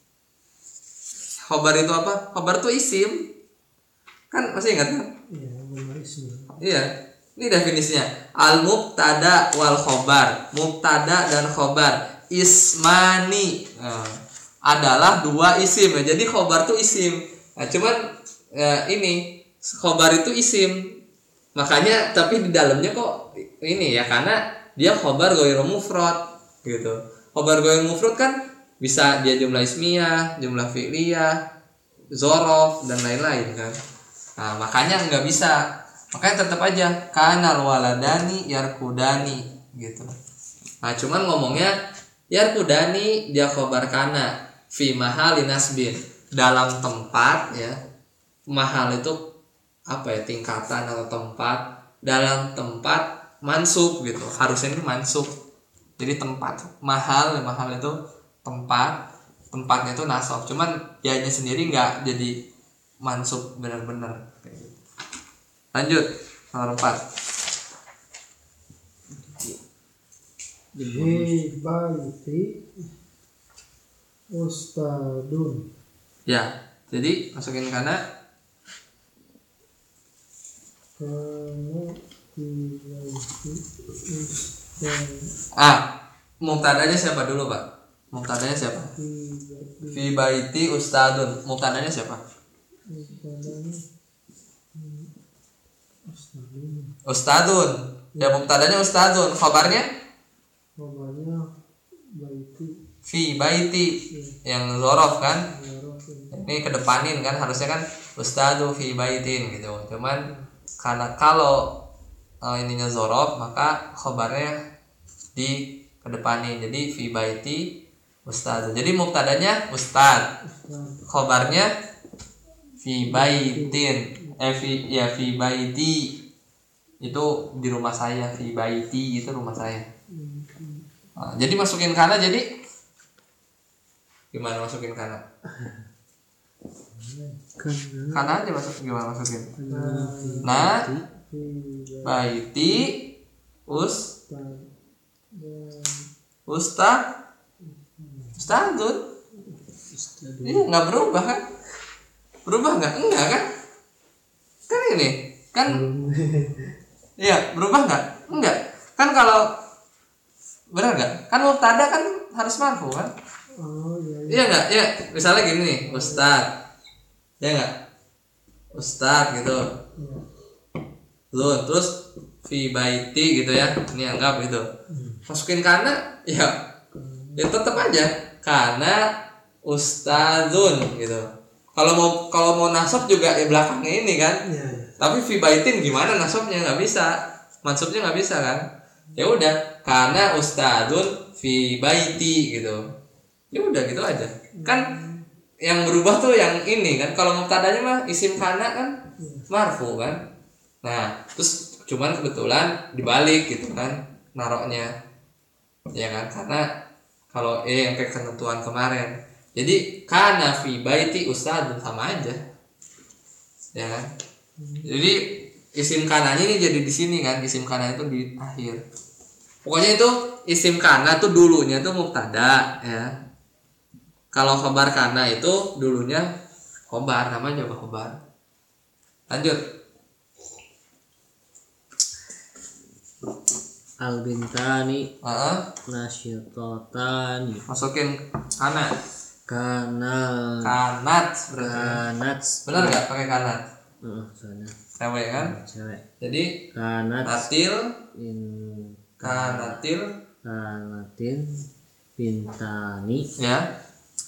Khobar itu apa? Khobar itu isim. Kan masih ingat kan? Iya, benar isim. Iya. Ini definisinya al-mubtada wal khobar. Mubtada dan khobar ismani nah, adalah dua isim ya. Jadi khobar itu isim. Nah, cuman ya, ini khobar itu isim. Makanya tapi di dalamnya kok ini ya karena dia khobar ghair mufrad gitu. Khobar ghair mufrad kan bisa dia jumlah ismiyah, jumlah fi'liyah, zorof dan lain-lain kan. Nah, makanya nggak bisa. Makanya tetap aja kanal waladani yarkudani gitu. Nah cuman ngomongnya yarkudani dia khobar kana fi mahali nasbin, dalam tempat ya, mahal itu apa ya, tingkatan atau tempat, dalam tempat mansub gitu, harusnya ini mansub. Jadi tempat mahal mahal itu tempat, tempatnya itu nasab, cuman dianya sendiri nggak jadi mansub benar-benar. Lanjut nomor empat. Hi baiti ustadun. Ya, jadi masukin kana. Kana hi baiti ustadun. Ah, mubtadanya siapa dulu, Pak? Mubtadanya siapa? Fi baiti ustadun. Mubtadanya siapa? Ustadun. Ya mubtadanya ustadun. Khabarnya? Khabarnya baiti. Fi baiti. Yang zorof kan? Ini kedepanin kan, harusnya kan ustadu fi baitin gitu. Cuman karena kalau uh, ininya zorof, maka khobarnya di kedepanin. Jadi fi baiti ustad. Jadi mubtadanya ustad, khobarnya fi baitin. Eh fi ya fi baiti itu di rumah saya, fi baiti itu rumah saya. Nah, jadi masukin kana, jadi gimana masukin kana? Kana aja masuk, gimana masukin? Nah, baiti us ustad ustadun. Iya, nggak berubah kan? Berubah nggak? Enggak kan? Kan ini kan? Iya, berubah nggak? Enggak. Kan kalau benar nggak? Kan mubtada kan harus marfu kan? Oh iya. Iya nggak? Iya. Misalnya gini nih, ustad. Ya nggak? Ustad gitu. Iya. Loh, terus fi baiti gitu ya. Ini anggap gitu. Masukin kana, ya, ya tetap aja kana ustadzun gitu. Kalau mau kalau mau nasab juga ya belakangnya ini kan. Iya. Iya. Tapi fi baitin gimana nasabnya, nggak bisa. Mansubnya nggak bisa kan. Ya udah, kana ustadzun fi baiti gitu. Ya udah gitu aja. Kan yang berubah tuh yang ini kan. Kalau mubtadanya mah isim kana kan marfu kan. Nah, terus cuman kebetulan dibalik gitu kan naroknya. Ya kan, karena kalau eh yang kayak ketentuan kemarin. Jadi kana fi baiti ustadzun sama aja. Ya kan? Jadi isim kananya ini jadi di sini kan, isim kana itu di akhir. Pokoknya itu isim kana tuh dulunya tuh mubtada ya. Kalau khabar kana itu dulunya khobar, namanya juga khobar. Lanjut. Al-bintani Heeh. nasyitotani. Masukin kana. Kana Kanat berarti. kanat. Benar enggak pakai kanat? Heeh, soalnya Cewek kan? cewek. Jadi Kanat natil in kanatil kanatin bintani ya.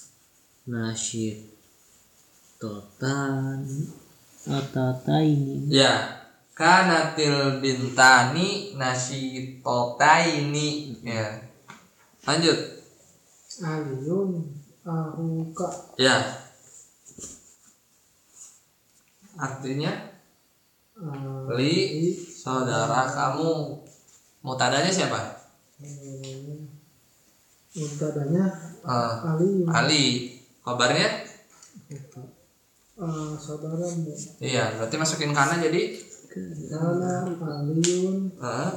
nasyitotan atataini. Ya. Kanatil bintani nasyitotaini ya. Lanjut. Aliyun ahuka. Ya. Artinya uh, li saudara kamu. Mutadanya siapa? Mubtadanya Uh, Ali. Ali. Kabarnya? Uh, saudaramu. Iya, berarti masukin kana jadi Kana Aliyun uh,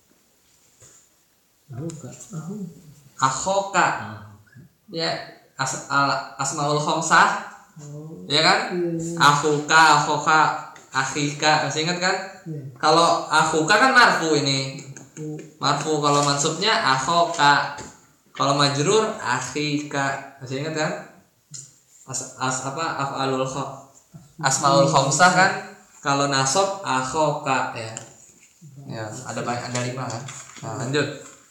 Ahuka. ahu. akhoka. Ya, as, al, asmaul khamsah. Oh. Ya kan? Iya, iya. Akhuka, akhoka, akhika. Masih ingat kan? Iya. Kalau akhuka kan marfu ini. Oh. Marfu, kalau mansubnya akhoka. Kalau majrur akhika. Masih ingat kan? As, as apa? Af'alul kha. Asmaul khamsah kan? Kalau nasab akhoka ya. Ya, ada banyak, ada lima kan. Nah, lanjut.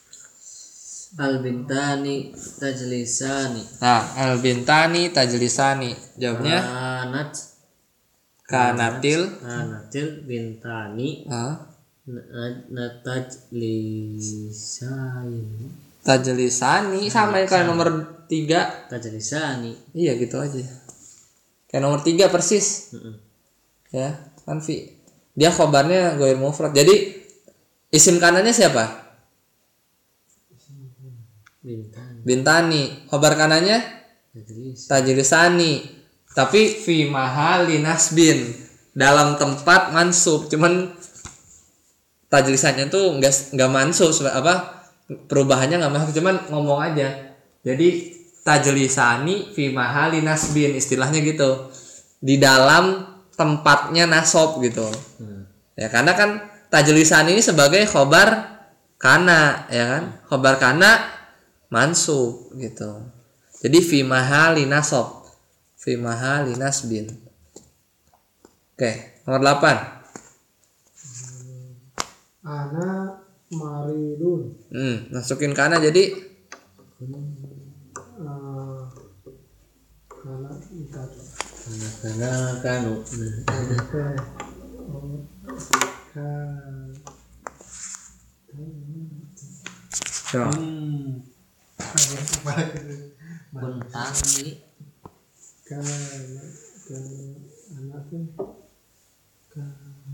Al-bintani tajlisani. Nah, al bintani tajlisani. Jawabnya Kanat kanatil. kanatil bintani Hah? natajlisani. Tajlisani sama yang kayak nomor tiga. Tajlisani. Iya gitu aja. Kayak nomor tiga persis. Heeh. Ya, kan fi. Dia khobarnya ghair mufrad. Jadi isim kanannya siapa? Bintani Bintani. Khobar kanannya tajlis. tajlisani. Tapi fi mahali nasbin, dalam tempat mansub. Cuman tajlisannya tuh enggak enggak mansub apa? Perubahannya enggak mansub, cuman ngomong aja. Jadi tajlisani fi mahali nasbin, istilahnya gitu. Di dalam tempatnya nasab gitu. Hmm. Ya karena kan tajlisan ini sebagai khobar kana ya kan, khobar kana mansub gitu. Jadi fi mahali nasab, fi mahali nasbin. Oke, nomor delapan. Ana maridun. Hmm, masukin kana jadi Uh, kana ikat. Karena kanu. Oke. Oh. Kan. So. Hmm. Apa itu? Kuntang ini. Kan kan anak tuh kan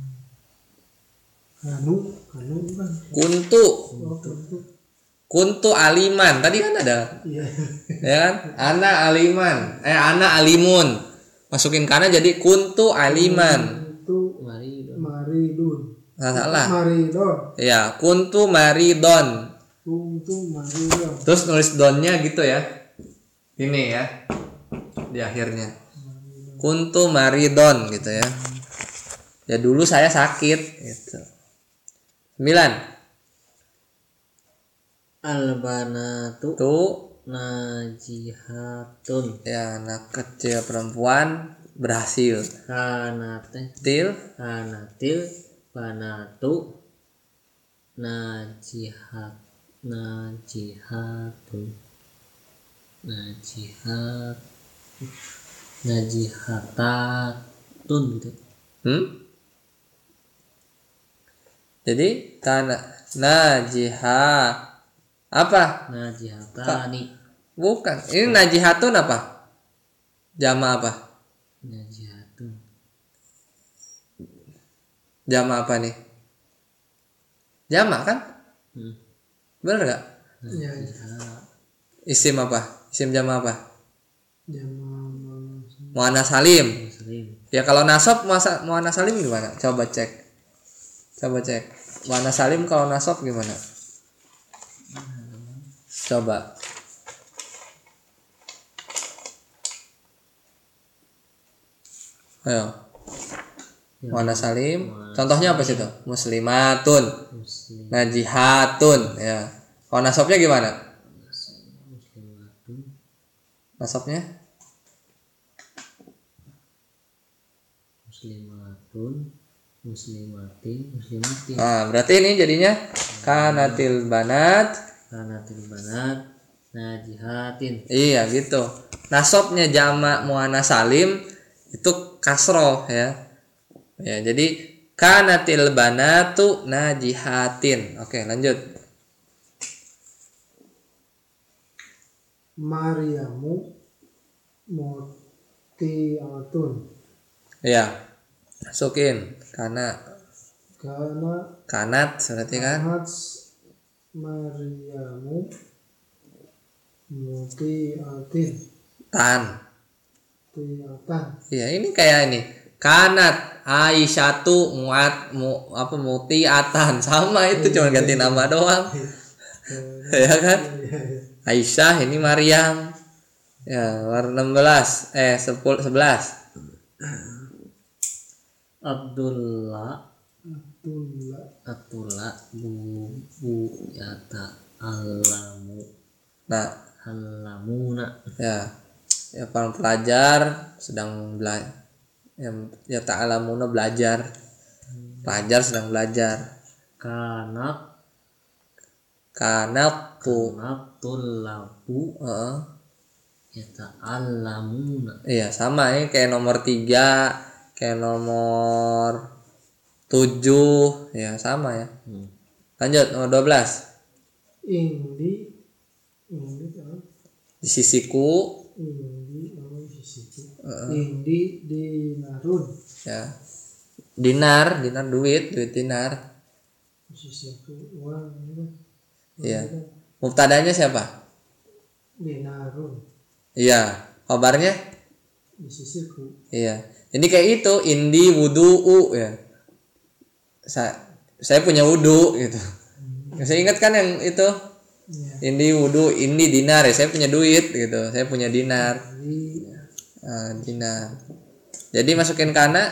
kanu kanu kan. Kuntu. Oh, kuntu. Kuntu aliman. Tadi kan ada. Iya. Ya kan? Ana aliman. Eh ana alimun. Masukin kana jadi kuntu aliman. Kuntu Mari dong. maridun. Nggak salah. Maridon. Ya, kuntu maridon. Kuntu maridon. Terus nulis donnya gitu ya. Ini ya. Di akhirnya. Kuntu maridon gitu ya. Ya dulu saya sakit gitu. Sembilan. Albanatu Tuh najihatun. ya anak kecil perempuan berhasil. Kanate Til kanatil banatu najihat najihatun najihat najihatatun gitu. hmm? Jadi kana najiha apa? Najihatani Bukan. Ini najihatun apa? Jama apa? najihatun Jama apa nih? Jama kan? hmm. Bener gak? Iya. Najihat Isim apa? Isim jama apa? Jama Muannas salim. muslim Ya kalau nasab masa muannas salim gimana? Coba cek. Coba cek. Muannas salim kalau nasab gimana? Coba. Ayo. Muannas salim. Contohnya apa sih itu? Muslimatun, muslim najihatun. Ya. Kalau nasabnya gimana? muslimatun Nasabnya? muslimatun muslimatin muslimatin Nah, berarti ini jadinya kanatil banat. kanatil banat najihatin. Iya gitu. Nasabnya jamak muannas salim itu kasroh ya. Ya, jadi kanatil banatu najihatin. Oke, lanjut. Mariamu motiatun. Ya. Masukin karena Karena kanat berarti kan? Ahad Mariamu motiatin. Tan. Tiatan. Iya, ini kayak ini. Kanat Aisyatu muat mu, apa mutiatan sama itu cuma ganti nama doang. Ya kan? Aisyah ini Maryam. Ya, warna enam belas eh sepuluh sebelas. Abdullah Abdullah. Abdullah bu bu yata alamu Nah, alamuna ya. Ya para pelajar sedang belajar. Ya, ya ta'alamuna belajar. Pelajar sedang belajar. kanak Kanat tu. kanak tulabu Heeh. yata alamuna. Iya sama ini kayak nomor tiga, kayak nomor tujuh, ya sama ya. hmm. Lanjut nomor dua belas. Indi. Indi apa? Di sisiku, Indi apa di situ? uh, Indi dinarun. ya. Dinar, dinar duit, duit dinar. Di sisiku uang ini. Iya. Mubtadanya siapa? Dinarun. Iya. Kabarnya? Di sisiku. Iya. Jadi kayak itu, indi wudu'u ya. Saya saya punya wudu gitu. Saya ingat kan yang itu Ya. indi wudu, indi dinar ya. Saya punya duit gitu. Saya punya dinar. Di Ah, dinar. Jadi masukin kana.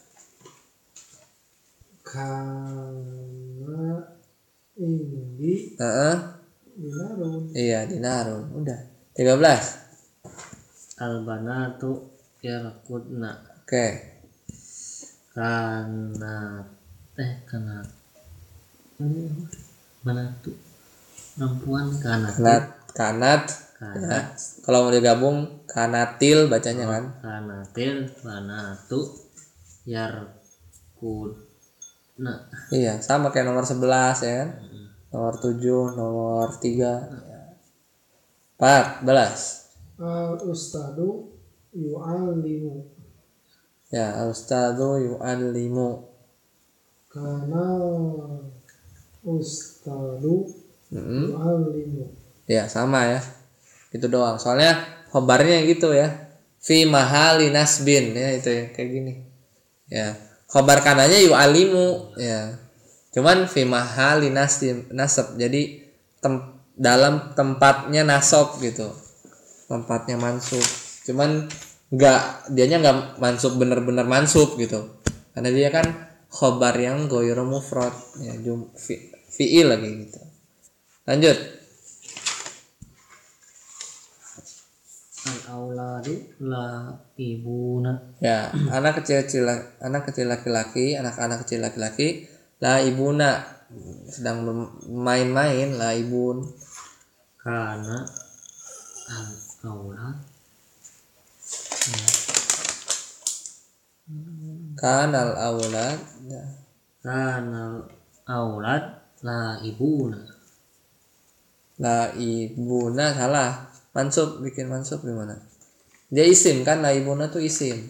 karena indi Heeh. dinarun. Iya, dinarun. Udah. tiga belas. Albanatu yarkudna Oke. kanat eh kanat mana tuh perempuan kanat Kanat, kanat. Ya. kanat Kalau mau digabung kanatil bacanya kan. kanatil banatu yarkudna Iya, sama kayak nomor sebelas ya kan. nomor tujuh, nomor tiga, empat belas. Al ustadu yu'allimu. Ya, al-ustadzu yu'allimu. Kana ustadu Mm-mm. yu'allimu. Ya, sama ya. Itu doang. Soalnya khobarnya gitu ya. Fi mahali nasbin ya, itu ya kayak gini. Ya, khobar kananya yu'allimu ya. Cuman fi mahali nasib nasab. Jadi tem- dalam tempatnya nasab gitu. Tempatnya mansub. Cuman enggak, dianya enggak mansub bener-bener mansub gitu. Karena dia kan khobar yang ghairu mufrad ya, jum fi, fi'il lagi gitu. Lanjut. Al-auladu la ibuna. Ya, anak kecil-kecil, anak kecil laki-laki, anak-anak kecil laki-laki, la ibuna sedang bermain-main, la ibun. Kana al-aulad Kanal aulad, ya. kana al-aulad la ibuna. La ibuna salah, mansub, bikin mansub gimana? Dia isim kan, la ibuna tuh isim.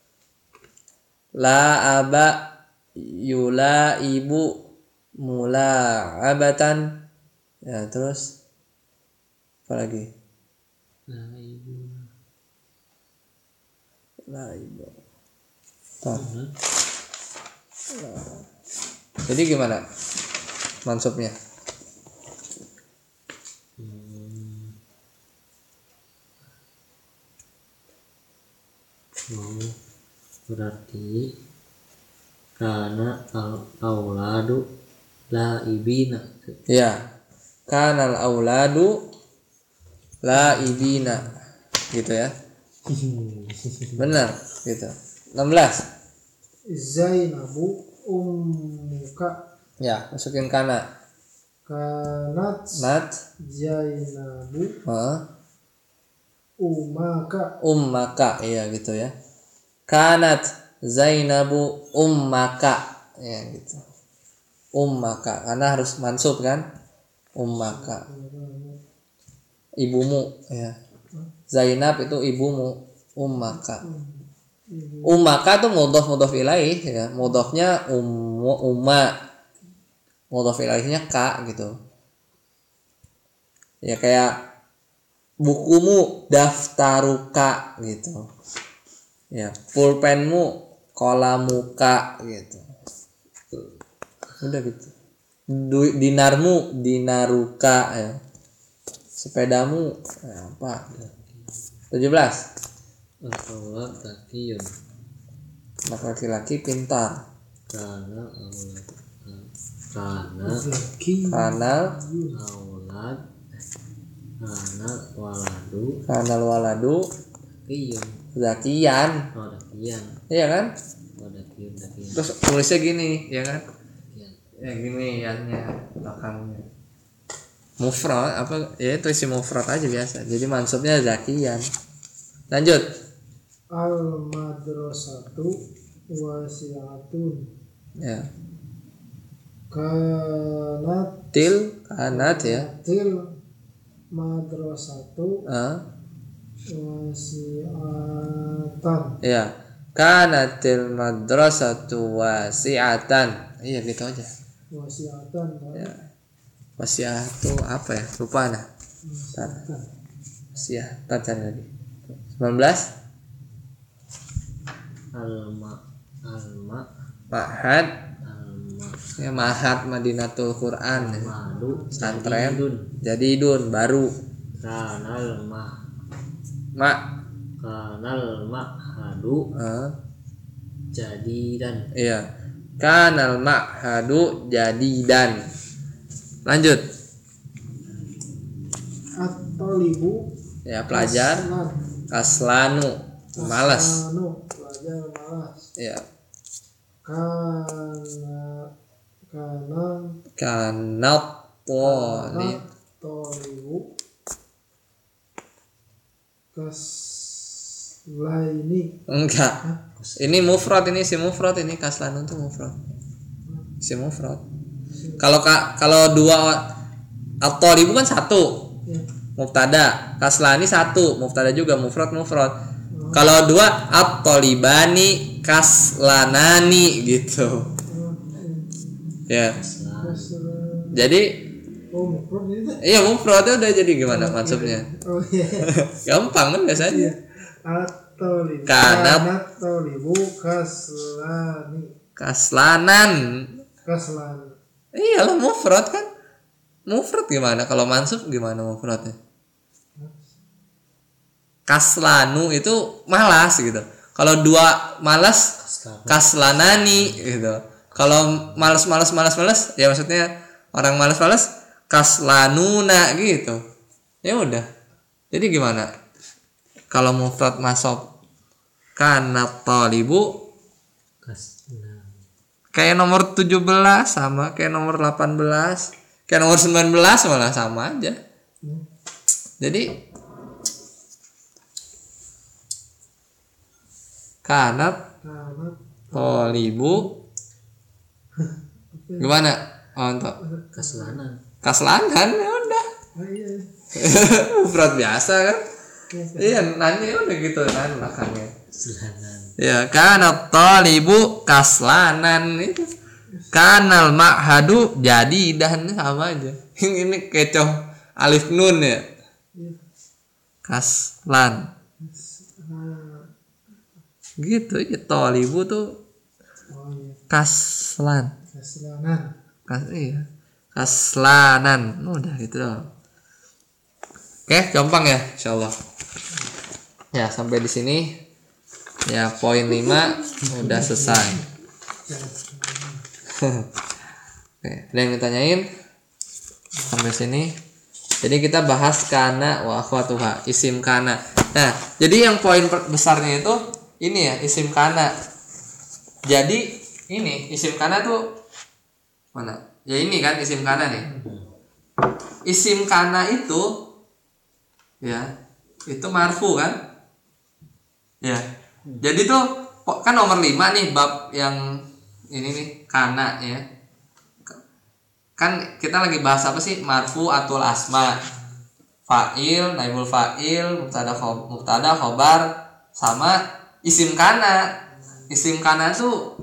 La aba yula ibu mula abatan, ya terus apa lagi? La ibuna. La ibu. Tuh. Jadi gimana mansubnya? Hmm. Oh, berarti kana al-auladu la ibina. Ya, kanal auladu la ibina, gitu ya. Benar, gitu. enam belas. Zainabu ummuka. Ya, masukin kana. Kanat Nat, Zainabu uh, ummaka. ummaka, iya gitu ya. Kanat Zainabu ummaka, ya gitu. Ummaka, karena harus mansub kan? Ummaka, ibumu, ya. Zainab itu ibumu, ummaka. Ummaka tuh mudhof mudhof ilaih ya. Mudhofnya ummu umma. Mudhof ilaihnya ka gitu. Ya kayak bukumu daftaruka gitu. Ya, pulpenmu kolamuka gitu. Udah gitu. Du- dinarmu dinaruka ya. Sepedamu ya, apa? tujuh belas. Al-aulad zakiyun. Anak laki-laki pintar. Kana aulad kana Zaki. Kanal aulad kana waladu kanal waladu zakiyun. zakian. Oh, dakiyan. Iya kan? Oh, dakiyun dakiyun. Terus tulisnya gini, ya kan? Dakiyan. Ya gini iannya belakangnya. Mufrad apa? Ya itu isi mufrad aja biasa. Jadi mansubnya zakian. Lanjut. Al madrasatu wasi'atun. Ya. Kanat Til kanat ya. til madrasatu Ah, wasi'atan. ya. Kanatil madrasatu wasi'atan. Iya gitu aja. Wasi'atan kan? Ya. Wasi'ah itu apa ya? Lupa nah. Wasi'atan. Wasi'ah, tacan lagi. sembilan belas. Alma alma Ma'had. alma Ya, Ma'had Madinatul Quran ya. madu Pesantren. jadidun. Jadidun baru. Kanal ma Mak. kanal ma'hadu Ah, jadidan. iya. Kanal ma'hadu jadidan. Lanjut. At-talibu Ya, pelajar aslan. kaslanu. Malas. Aslanu, pelajar malas. Ya. Kana kana Kanat tolib. tolibu kaslaini. Enggak. Ini mufrad, ini si mufrad, ini kaslanu tuh mufrad. Si mufrad. Kalau ka, kalau dua at-thalibu kan satu Ya. mubtada, kaslani satu mubtada juga, mufrad mufrad. Kalau dua at-thalibani kaslanani gitu. Oh, Ya. terus, eh, Jadi oh, mufrad itu. iya mufrad udah jadi gimana maksudnya? Oh iya. Gampang kan biasanya. At-talibu. Kanat. At-talibu kaslani. Kaslanan. Kaslan. Iyalah mufrad kan. Mufrad gimana? Kalau mansub gimana mufradnya? Kaslanu itu malas gitu. Kalau dua malas kaslanani gitu. Kalau malas malas malas malas ya maksudnya orang malas malas kaslanuna gitu. Ya udah. Jadi gimana? Kalau mufrad masuk kanat talibu Kasna. kayak nomor tujuh belas sama kayak nomor delapan belas, kayak nomor sembilan belas malah sama aja. Jadi kanat Kanat. tolibu gimana? Oh, untuk Kaslanan. kaslanan ya udah. Oh iya. Berat biasa kan? Iya, nanya ya udah gitu kan belakangnya. Kaslanan. Ya, kanat tolibu kaslanan itu. Kanal ma'hadu jadi dan sama aja. Ini kecoh alif nun ya. Kaslan. Nah, Gitu ya, tolibu tuh oh iya. kaslan. Kaslanan. Kas iya. Kaslanan. Udah gitu doang. Oke, gampang ya, insyaallah. Ya, sampai di sini ya poin lima udah selesai. Oke, ada yang ditanyain sampai sini? Jadi kita bahas kana wa akhwatuha, isim kana. Nah, jadi yang poin besarnya itu ini ya, isim kana. Jadi ini isim kana tuh mana? Ya ini kan isim kana nih. Isim kana itu ya, itu marfu kan? Ya. Jadi tuh kan nomor lima nih bab yang ini nih kana ya. Kan kita lagi bahas apa sih? Marfu atul asma. Fa'il, naibul fa'il, mubtada khob, mubtada khobar sama isim kana. Isim kana tuh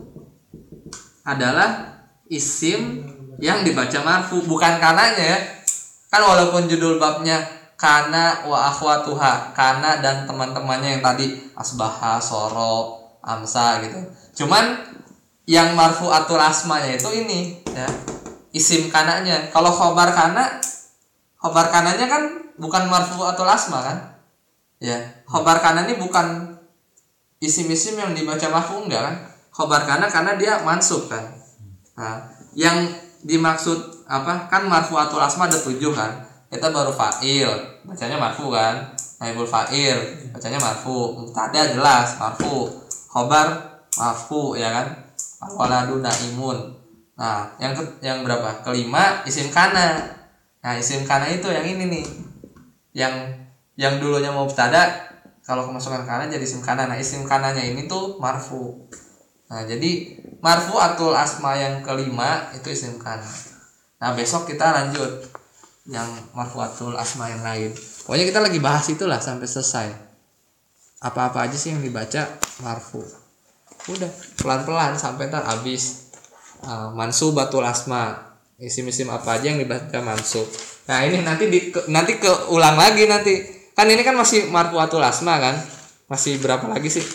adalah isim yang dibaca marfu, bukan kananya ya. Kan walaupun judul babnya kana wa akhwatuha, kana dan teman-temannya yang tadi asbaha, soro, amsa gitu. Cuman yang marfu'atul asmanya itu ini ya, isim kananya. Kalau khobar kana, khobar kananya kan bukan marfu'atul asma kan? Ya, khobar kana ini bukan isim-isim yang dibaca marfu enggak kan? Khobar kana karena dia mansub kan. Nah, yang dimaksud apa? Kan marfu'atul asma ada tujuh kan? Kita baru fa'il, bacanya marfu kan? Naibul fa'il, bacanya marfu. Mubtada jelas marfu. Khobar marfu ya kan? Al-waladu naimun. Nah, yang ke, yang berapa? Kelima isim kana. Nah, isim kana itu yang ini nih. Yang yang dulunya mubtada kalau kemasukan kana jadi isim kana. Nah, isim kananya ini tuh marfu. Nah, jadi marfu'atul asma yang kelima itu isim kana. Nah, besok kita lanjut yang marfu'atul asma yang lain. Pokoknya kita lagi bahas itulah sampai selesai. Apa-apa aja sih yang dibaca marfu. Udah pelan-pelan sampai ntar habis uh, mansubatul asma. Isim-isim apa aja yang dibaca mansub. Nah, ini nanti di, ke, nanti keulang lagi nanti. Kan ini kan masih marfu'atul asma kan? Masih berapa lagi sih?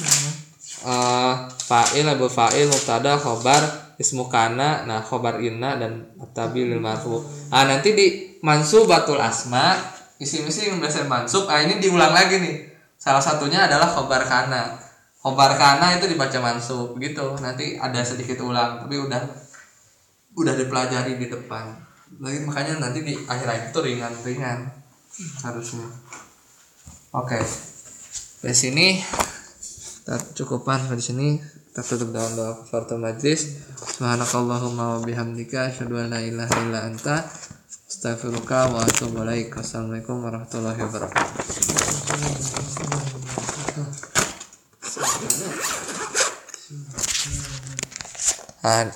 Uh, fa'il, abu fa'il, mubtada, khobar, ismu kana, nah khobar inna dan tabil marfu. Ah, nanti di mansubatul asma, isim-isim yang biasa mansub, ah ini diulang lagi nih. Salah satunya adalah khobar kana. Khobar kana itu dibaca mansub gitu. Nanti ada sedikit ulang, tapi udah udah dipelajari di depan. Lagi makanya nanti di akhir itu ringan-ringan harusnya. Oke. Okay. Dari sini kita cukupan di sini. Kita tutup dengan doa kafaratul majlis. Subhanakallahumma wa bihamdika asyhadu an la ilaha illa anta astaghfiruka wa atubu ilaik. Assalamualaikum warahmatullahi wabarakatuh. Ah,